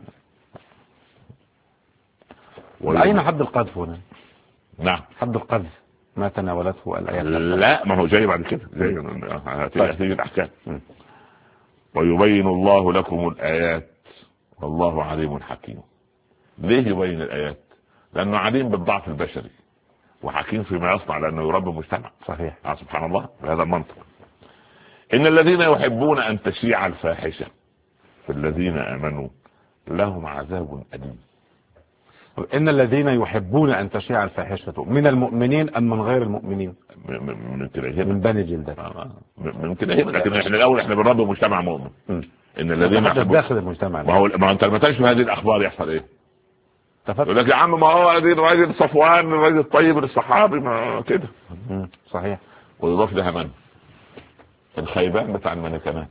اين حد القذف هنا؟ نعم حد القذف ما تناولته الايات. لا ما هو جاي بعد كده، جاي هتيجي الاحكام. ويبين الله لكم الايات والله عليم حكيم. ليه يبين الايات؟ لانه عليم بالضعف البشري وحكيم فيما يصنع، لانه يربي مجتمع. صحيح. سبحان الله بهذا المنطق. ان الذين يحبون ان تشيع الفاحشة في الذين امنوا لهم عذاب أليم. إن الذين يحبون أن تشيع الفاحشة من المؤمنين أم من غير المؤمنين؟ من كده من بني جلدة. من كده، لكن احنا الأول احنا بنربي مجتمع مؤمن. إن الذين يحبون داخل المجتمع. ما أنت لما تشوف هذه الأخبار يحصل إيه؟ يقول لك يا عم ما هو راجل صفوان راجل طيب الصحابي ما كده. صحيح. ويضاف لها من؟ الخيبان بتاع المانيكانات.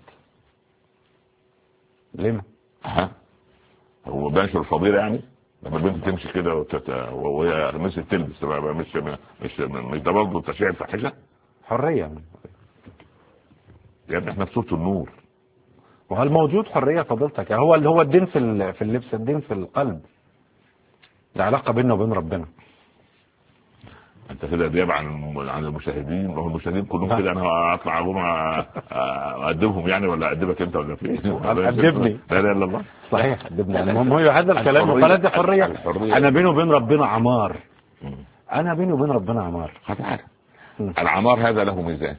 ليه؟ هو بانشر الفضيلة يعني لما البنت تمشي كده وهي مش تلبس مش ده برضه تشيع الفاحشة؟ حرية يعني احنا في صوت النور. وهل موجود حرية فضيلتك؟ هو الدين في اللبس، الدين في القلب. ده علاقة بيننا وبين ربنا. انت كده دياب عن المشاهدين، وهو المشاهدين كلهم كده انا اطلع اقوم اادبهم يعني، ولا ادبك انت ولا في ادبني؟ لا لا لا الله. صحيح ادبني. المهم هو هذا الكلام وقال دي حرية. انا بيني وبين ربنا عمار. انا بيني وبين ربنا عمار. العمار هذا له ميزان.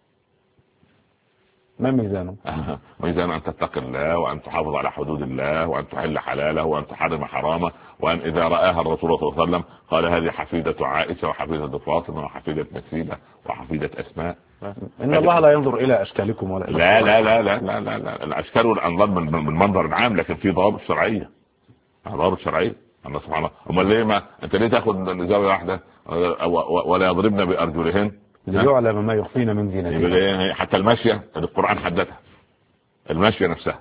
ما ميزانه؟ ميزان ان تتقي الله، وان تحافظ على حدود الله، وان تحل حلاله، وان تحرم حرامه، وان اذا راها الرسول صلى الله عليه وسلم قال هذه حفيده عائشه وحفيده فاطمه وحفيده نسيبه وحفيده اسماء. ان الله لا ينظر الى اشكالكم ولا لا لا لا لا لا لا, لا. الاشكال والانظار من المنظر العام، لكن في ضوابط شرعيه. ضوابط شرعيه. الله سبحانه الله. امال ليه ما انت ليه تاخذ زاويه واحده ولا يضربن بارجلهن ليعلم ما يخفين من زينتهن؟ حتى المشية القرآن حددها، المشية نفسها.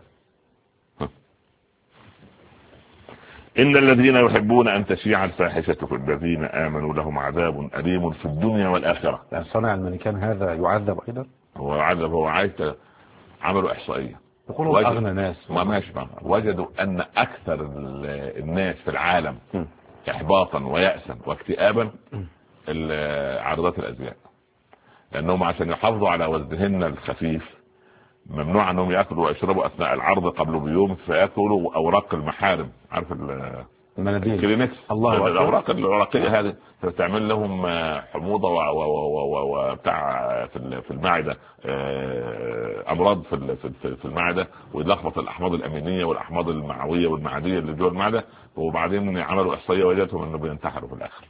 إن الذين يحبون أن تشيع الفاحشة في الذين آمنوا لهم عذاب أليم في الدنيا والآخرة. يعني صانع المانيكان هذا يعذب أيضا؟ هو يعذب. هو عايز عملوا إحصائية يقولوا أغنى ناس ما ماشي وجدوا أن أكثر الناس في العالم إحباطا ويأسا واكتئابا عارضات الأزياء، لأنهم عشان يحافظوا على وزنهن الخفيف ممنوع أنهم يأكلوا ويشربوا أثناء العرض قبل بيوم، فيأكلوا أوراق المحارم. عارف المناديل الكلينكس، الأوراق الورقية هذه فتعمل لهم حموضة وبتاع في المعدة، أمراض في المعدة، ويلخبط الأحماض الأمينية والأحماض المعوية والمعدية اللي جوه المعدة، وبعدين عملوا إحصائية وجدتهم أنه بينتحروا في الآخر.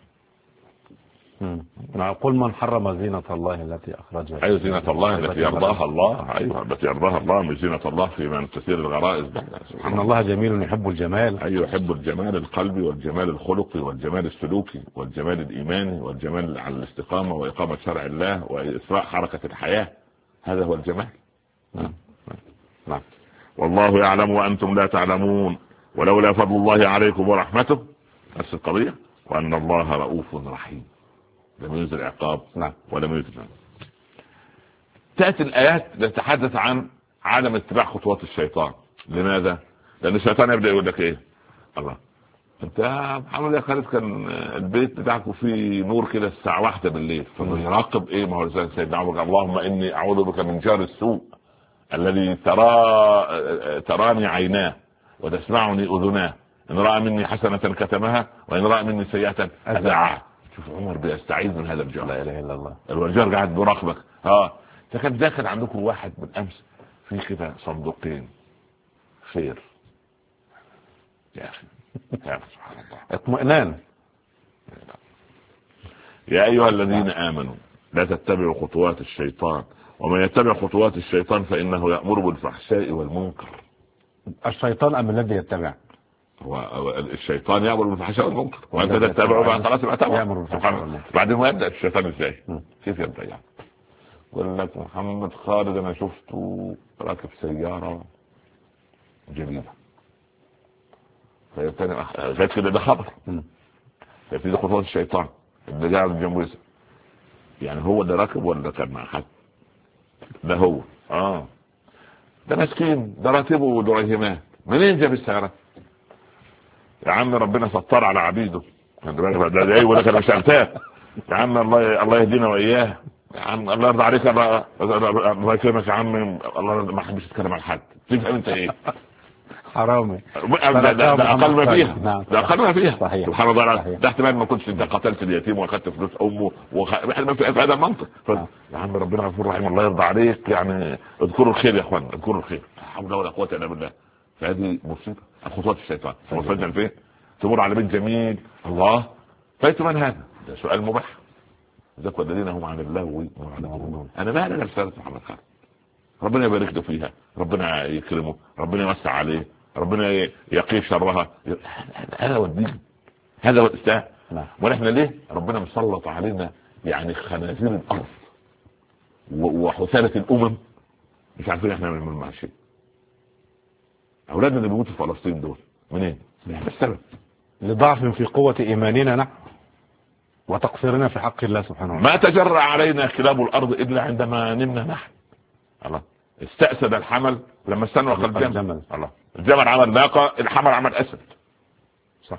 قل من حرم زينة الله التي أخرجها. أي زينة الله التي يرضاها الله. أيوة التي يرضاها الله، مش زينة الله في من تثير الغرائز. إن الله جميل يحب الجمال. أيوة يحب الجمال القلبي والجمال الخلقي والجمال السلوكي والجمال الإيماني والجمال على الاستقامة وإقامة شرع الله وإسراء حركة الحياة. هذا هو الجمال. نعم. والله يعلم وأنتم لا تعلمون ولولا فضل الله عليكم ورحمته، نفس القضية، وأن الله رؤوف رحيم. لم ينزل عقاب ولم ينزل. تأتي الآيات تتحدث عن عدم اتباع خطوات الشيطان. لماذا؟ لأن الشيطان يبدأ يقول لك إيه؟ الله أنت محمد يا خالد كان البيت بتاعكم فيه نور كده الساعة 1 بالليل، فيراقب إيه؟ ما هو سيدنا عمر اللهم إني أعوذ بك من جار السوء الذي تراني عيناه وتسمعني أذناه، إن رأى مني حسنة كتمها وإن رأى مني سيئة أزعها. شوف عمر بيستعيذ من هذا الجار. لا اله الا الله. الجار قاعد بيراقبك. فكان داخل عندكم واحد من امس في كده صندوقين خير يا اخي. يا سبحان الله. اطمئنان. يا ايها الذين امنوا لا تتبعوا خطوات الشيطان ومن يتبع خطوات الشيطان فانه يأمر بالفحشاء والمنكر. الشيطان ام الذي يتبع؟ هو الشيطان يأمر بالفحشاء والمنكر وانت تتبعه بعد خلاص يبقى تبع. بعدين ما يبدأ الشيطان ازاي؟ كيف يبدأ يعني؟ يقول لك محمد خالد انا شفته راكب سيارة جميلة فيبتدي غير كده ده خبر، يبتدي خطوات الشيطان اللي قاعد جنبه يسأل يعني هو ده راكب ولا كان مع حد؟ ده هو ده مسكين، ده راتبه ودريهمات، منين جاب السيارة؟ يا عم ربنا ستار على عبيده، ده ايه ولا كان مش عرفاه يا عم، الله يهدينا واياه يا عم، الله يرضى عليك، الله يكرمك يا عم، الله ما حدش يتكلم عن حد، تفهم انت ايه؟ حرامي. ده اقل ما فيها. نعم. ده اقل ما فيها. صحيح. سبحان الله. ده احتمال ما كنتش انت قتلت اليتيم واخدت فلوس امه احنا في هذا المنطق. يا عم ربنا غفور رحيم، الله يرضى عليك، يعني اذكروا الخير يا اخوان، اذكروا الخير، لا حول ولا قوه الا بالله. فهذه مصيبه، خطوات الشيطان. وصلنا لفين؟ تمر على بيت جميل، الله فايت من هذا؟ ده سؤال مباح. ذاك الذين هم عن اللغو معرضون. انا ما انا رساله محمد خالد، ربنا يبارك له فيها، ربنا يكرمه، ربنا يوسع عليه، ربنا يقيه شرها. هذا هو الدين، هذا هو الاسلام. ونحن ليه ربنا مسلط علينا يعني خنازير الارض وحثالة الامم مش عارفين احنا نعمل مع شيء؟ اولادنا اللي بيموتوا في فلسطين دول منين؟ احنا السبب. لضعف في قوة ايماننا نحن وتقصيرنا في حق الله سبحانه وتعالى. ما تجرأ علينا كلاب الارض الا عندما نمنا نحن. الله استأسد الحمل لما استنوا الجمل. الله الجمل عمل ناقة، الحمل عمل اسد. صح.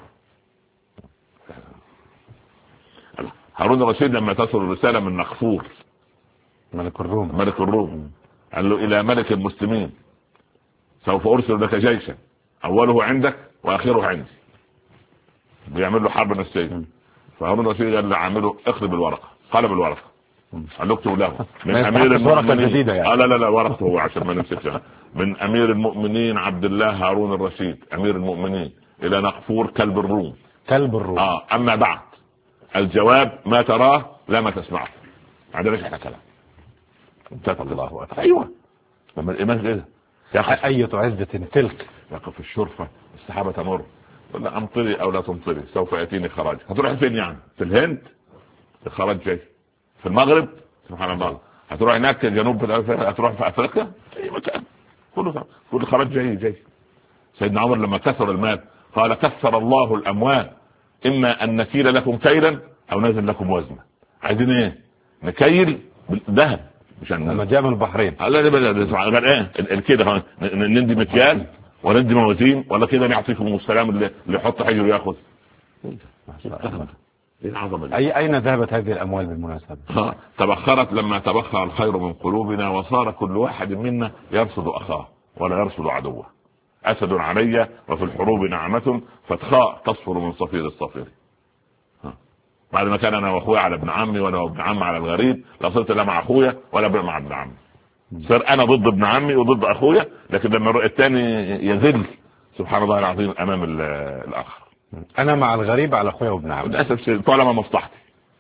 هارون الرشيد لما تصل الرسالة من نقفور ملك الروم قال له الى ملك المسلمين سوف ارسل لك جيشا اوله عندك واخره عندي، بيعمل له حرب نفسية. فهارون الرشيد قال له عامله اخرب الورقة، قلب الورقة قال له اكتب له من امير المؤمنين يعني. لا ورقته هو عشان ما نمسكش. من امير المؤمنين عبد الله هارون الرشيد امير المؤمنين الى نقفور كلب الروم. اما بعد الجواب ما تراه لا ما تسمعه، ما عندناش احنا كلام. الله اكبر. ايوه لما الايمان كده اية عزة تلك. يقف الشرفة السحابة تمر، ولا امطري او لا تمطري سوف ياتيني خراج. هتروح فين يعني؟ في الهند الخراج جاي، في المغرب سبحان الله، هتروح هناك جنوب، هتروح في افريقيا، اي مكان كل خراج جاي. سيدنا عمر لما كسر المال قال كسر الله الاموال، اما ان نكيل لكم كيلا او نزل لكم وزنا. عايزين ايه؟ نكيل بالذهب مشان لما جاء من البحرين. قال ايه كده ندي مكيال وندي موازين، ولا كده نعطيكم السلام اللي يحط حجر وياخذ. ايه العظمه دي؟ اين ذهبت هذه الاموال بالمناسبه؟ تبخرت لما تبخر الخير من قلوبنا، وصار كل واحد منا يرصد اخاه ولا يرصد عدوه. اسد علي وفي الحروب نعمه فتخاء تصفر من صفير الصفير. بعد ما كان انا واخويا على ابن عمي وانا وابن عمي على الغريب، لا صرت لا مع اخويا ولا مع ابن عمي، صار انا ضد ابن عمي وضد اخويا، لكن لما الثاني يذل سبحان الله العظيم امام الاخر. انا مع الغريب على اخويا وابن عمي للاسف طالما مصلحتي.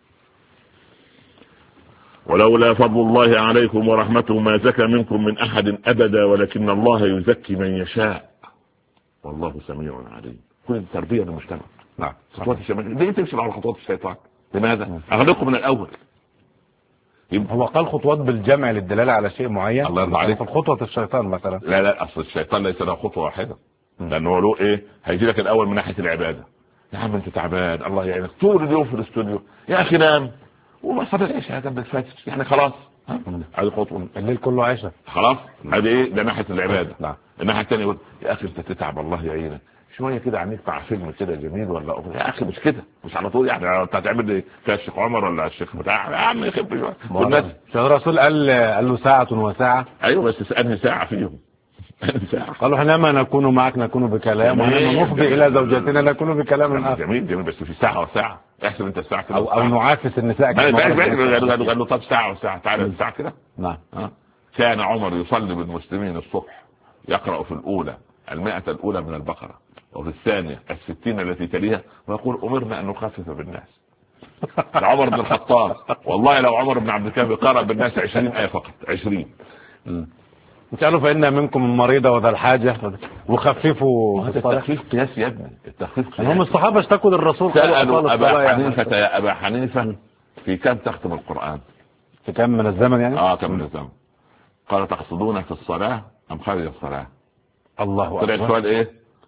ولولا فضل الله عليكم ورحمته ما زكى منكم من احد ابدا ولكن الله يزكي من يشاء والله سميع عليم. كل تربيه للمجتمع. نعم. خطوات الشيطان ليه تمشي على خطوات الشيطان؟ لماذا؟ اغلقكم من الاول. هو قال خطوات بالجمع للدلاله على شيء معين. الله يرضى عليك. خطوه الشيطان مثلا لا اصل الشيطان ليس له خطوه واحده، لانه له ايه؟ هيجي لك الاول من ناحيه العباده. يا عم انت تعبان الله يعينك طول اليوم في الاستوديو، يا اخي نام وما صلي العشاء جنب الفجر يعني خلاص. هذه خطوه، الليل كله عشاء خلاص. هذه ايه؟ ده ناحيه العباده. نعم. الناحيه الثانيه يقول يا اخي انت تتعب الله يعينك شويه كده عنيك مع فيلم كده جميل ولا أغنية. يا اخي مش كده، مش على طول يعني انت هتعمل ايه فيها الشيخ عمر ولا الشيخ بتاع يا عم يخف شويه. والناس الرسول قال له ساعه وساعه. ايوه بس انهي ساعه فيهم؟ ساعه قالوا حينما نكون معك نكون بكلام وحينما نفضي الى زوجتنا نكون بكلام اخر. جميل بس في ساعه وساعه. احسب انت الساعه كده او نعاكس النساء كده. قال له طب ساعه وساعه تعالى الساعه كده. نعم. كان عمر يصلي بالمسلمين الصبح يقرأ في الأولى 100 الأولى من البقرة وفي الثانية 60 التي تليها ويقول أمرنا أن نخفف بالناس. عمر بن الخطاب والله لو عمر بن عبد الكافي قرأ بالناس 20 آية فقط 20. قالوا فإن منكم المريضة وذا الحاجة وخففوا. هذا التخفيف قياس يا ابني، التخفيف قياس. هم الصحابة اشتكوا للرسول سألوا أبا حنيفة يا أبا حنيفة في كم تختم القرآن؟ في كم من الزمن يعني؟ كم من الزمن؟ قال تقصدون في الصلاة أم خارج الصلاة؟ الله طلع السؤال ايه؟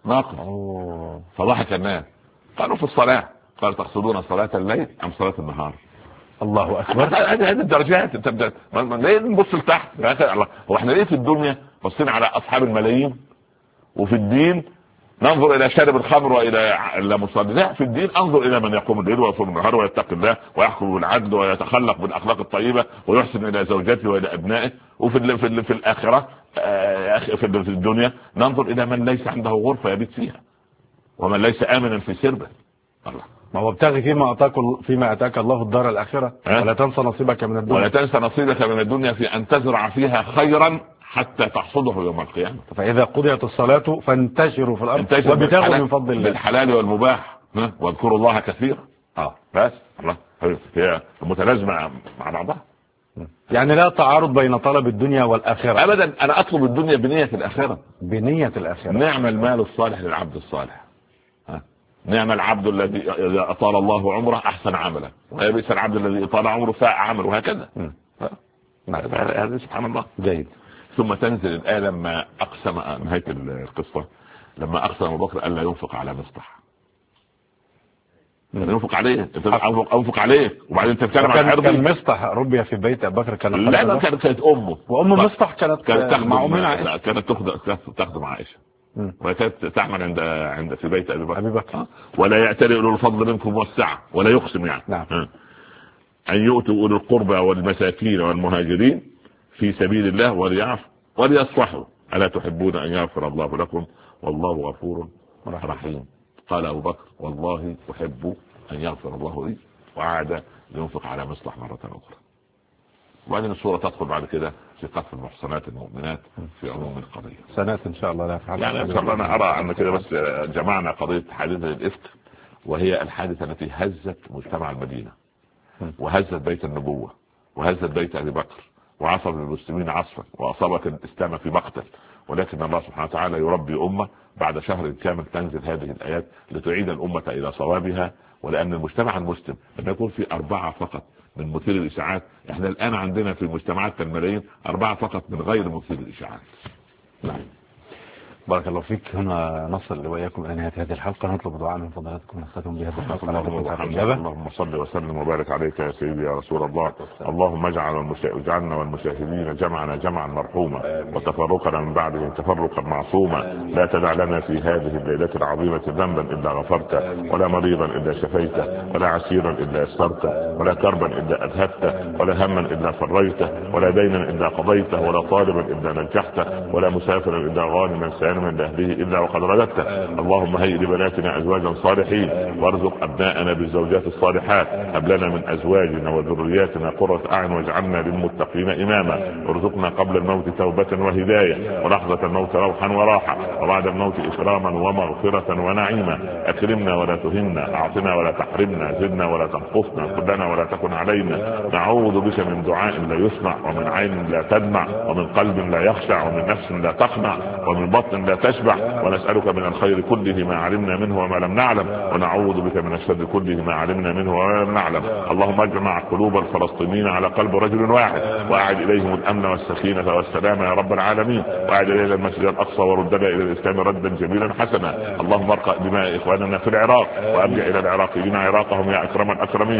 ناقص. فضحك الناس قالوا في الصلاة، قال تقصدون صلاة الليل أم صلاة النهار؟ الله أكبر. هذه الدرجات. انت ليه نبص لتحت؟ هو احنا ليه في الدنيا بصين على أصحاب الملايين، وفي الدين ننظر إلى شارب الخمر وإلى مصلي؟ لا، في الدين أنظر إلى من يقوم الليل ويصوم النهار ويتقي الله ويحكم بالعدل ويتخلق بالأخلاق الطيبة ويحسن إلى زوجته وإلى أبنائه. في الآخرة في الدنيا ننظر إلى من ليس عنده غرفة يبيت فيها، ومن ليس آمنا في سربه. الله، ما هو ابتغي فيما أتاك الله الدار الآخرة ولا تنسى نصيبك من الدنيا. ولا تنسى نصيبك من الدنيا في أن تزرع فيها خيرا حتى تحصده يوم القيامة. فإذا قضيت الصلاة فانتشروا في الأرض وابتغوا من فضل الله بالحلال والمباح واذكروا الله كثيرا. بس الله هي متلازمة مع بعضها. يعني لا تعارض بين طلب الدنيا والآخرة أبدا. أنا أطلب الدنيا بنية الآخرة. بنية الآخرة. نعم المال الصالح للعبد الصالح. نعم العبد الذي إذا أطال الله عمره أحسن عمله، ويبئس العبد الذي أطال عمره ساء عمله، وهكذا. هذا سبحان الله. جيد. ثم تنزل الآية لما أقسم، نهاية القصة، لما أقسم أبو بكر ألا ينفق على مصطح. ينفق عليه، أنفق عليه، وبعدين تتكلم عن عرضه. كان مصطح ربي في بيت أبو بكر، لا كانت أمه، وأم مصطح كانت مع أمنا عائشة. كانت تخدم عائشة، وكانت تعمل عند في بيت أبي بكر. ولا يعتري أولو الفضل منكم والسعة، ولا يقسم يعني. نعم. أن يؤتوا أولو القربى والمساكين والمهاجرين في سبيل الله وليعفوا وليصفحوا، ألا تحبون أن يغفر الله لكم والله غفور رحيم. قال أبو بكر والله أحب أن يغفر الله لي، وعاد لينفق على مصلح مرة أخرى. وبعدين السورة تدخل بعد كده في قذف المحصنات المؤمنات في عموم القضية. سنات إن شاء الله. لا يعني إن شاء الله. أنا أرى أن كده بس جمعنا قضية حادثة الإفك، وهي الحادثة التي هزت مجتمع المدينة، وهزت بيت النبوة، وهزت بيت أبي بكر، وعصر المسلمين عصفا، وأصابت الإسلام في مقتل. ولكن الله سبحانه وتعالى يربي أمة بعد شهر كامل تنزل هذه الآيات لتعيد الأمة إلى صوابها. ولأن المجتمع المسلم لما يكون في 4 فقط من مثير الإشاعات، احنا الآن عندنا في مجتمعات الملايين 4 فقط من غير مثير الإشاعات. نعم. بارك الله فيك. هنا نصل وإياكم إلى نهاية هذه الحلقة. نطلب دعاء من فضلاتكم نختم بها الحلقة. اللهم صل وسلم وبارك عليك يا سيدي يا رسول الله. اللهم اجعلنا والمشاهدين جمعا مرحوما، وتفرقنا من بعده تفرقا معصوما. لا تدع لنا في هذه الليلة العظيمة ذنبا إلا غفرته، ولا مريضا إلا شفيته، ولا عسيرا إلا يسرته، ولا كربا إلا أذهبته، ولا هما إلا فريته، ولا دينا إلا قضيته، ولا طالبا إلا نجحته، ولا مسافرا إلا غانما سالما من أهله إلا وقد رددته. اللهم هيئ لبناتنا أزواجا صالحين، وارزق أبناءنا بالزوجات الصالحات. هب لنا من أزواجنا وذرياتنا قرة أعين، واجعلنا للمتقين إماما. ارزقنا قبل الموت توبة وهداية، ولحظة الموت روحا وراحة، وبعد الموت إكراما ومغفرة ونعيما. أكرمنا ولا تهنا، أعطنا ولا تحرمنا، زدنا ولا تنقصنا، كلنا ولا تكن علينا. نعوذ بك من دعاء لا يسمع، ومن عين لا تدمع، ومن قلب لا يخشع، ومن نفس لا تقنع، ومن بطن لا تشبع. ونسألك من الخير كله ما علمنا منه وما لم نعلم، ونعوذ بك من الشر كله ما علمنا منه وما لم نعلم. اللهم اجمع قلوب الفلسطينيين على قلب رجل واحد، واعد اليهم الامن والسكينة والسلام يا رب العالمين. واعد الينا المسجد الاقصى وردنا الى الاسلام ردا جميلا حسنا. اللهم ارقى دماء اخواننا في العراق، وابدع الى العراقيين عراقهم يا اكرم الاكرمين.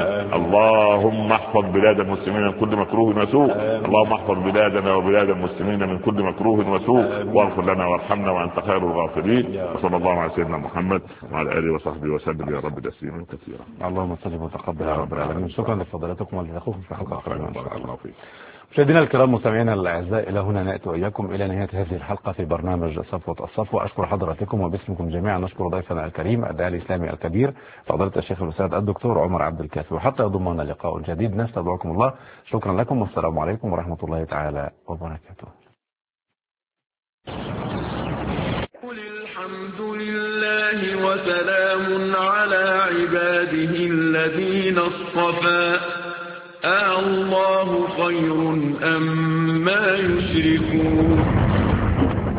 اللهم احفظ بلاد المسلمين من كل مكروه وسوء. اللهم احفظ بلادنا وبلاد المسلمين من كل مكروه وسوء، واغفر لنا وارحمنا وانت خير الغافرين. وصلى الله على سيدنا محمد وعلى اله وصحبه وسلم يا رب تسليما كثيرا. اللهم صل وتقبل يا رب العالمين. شكرا لفضلاتكم ولتخوكم في حلقه اخرى. بارك الله فيك. مشاهدينا الكرام مستمعينا الاعزاء، الى هنا ناتي واياكم الى نهايه هذه الحلقه في برنامج صفوة الصفوة. اشكر حضراتكم وباسمكم جميعا نشكر ضيفنا الكريم الداعي الاسلامي الكبير فضيلة الشيخ الاستاذ الدكتور عمر عبد الكافي. وحتى يضمنا لقاء جديد نستودعكم الله. شكرا لكم والسلام عليكم ورحمه الله تعالى وبركاته. قل الحمد لله وسلام على عباده الذين اصطفى. الله خير أم ما يشركون.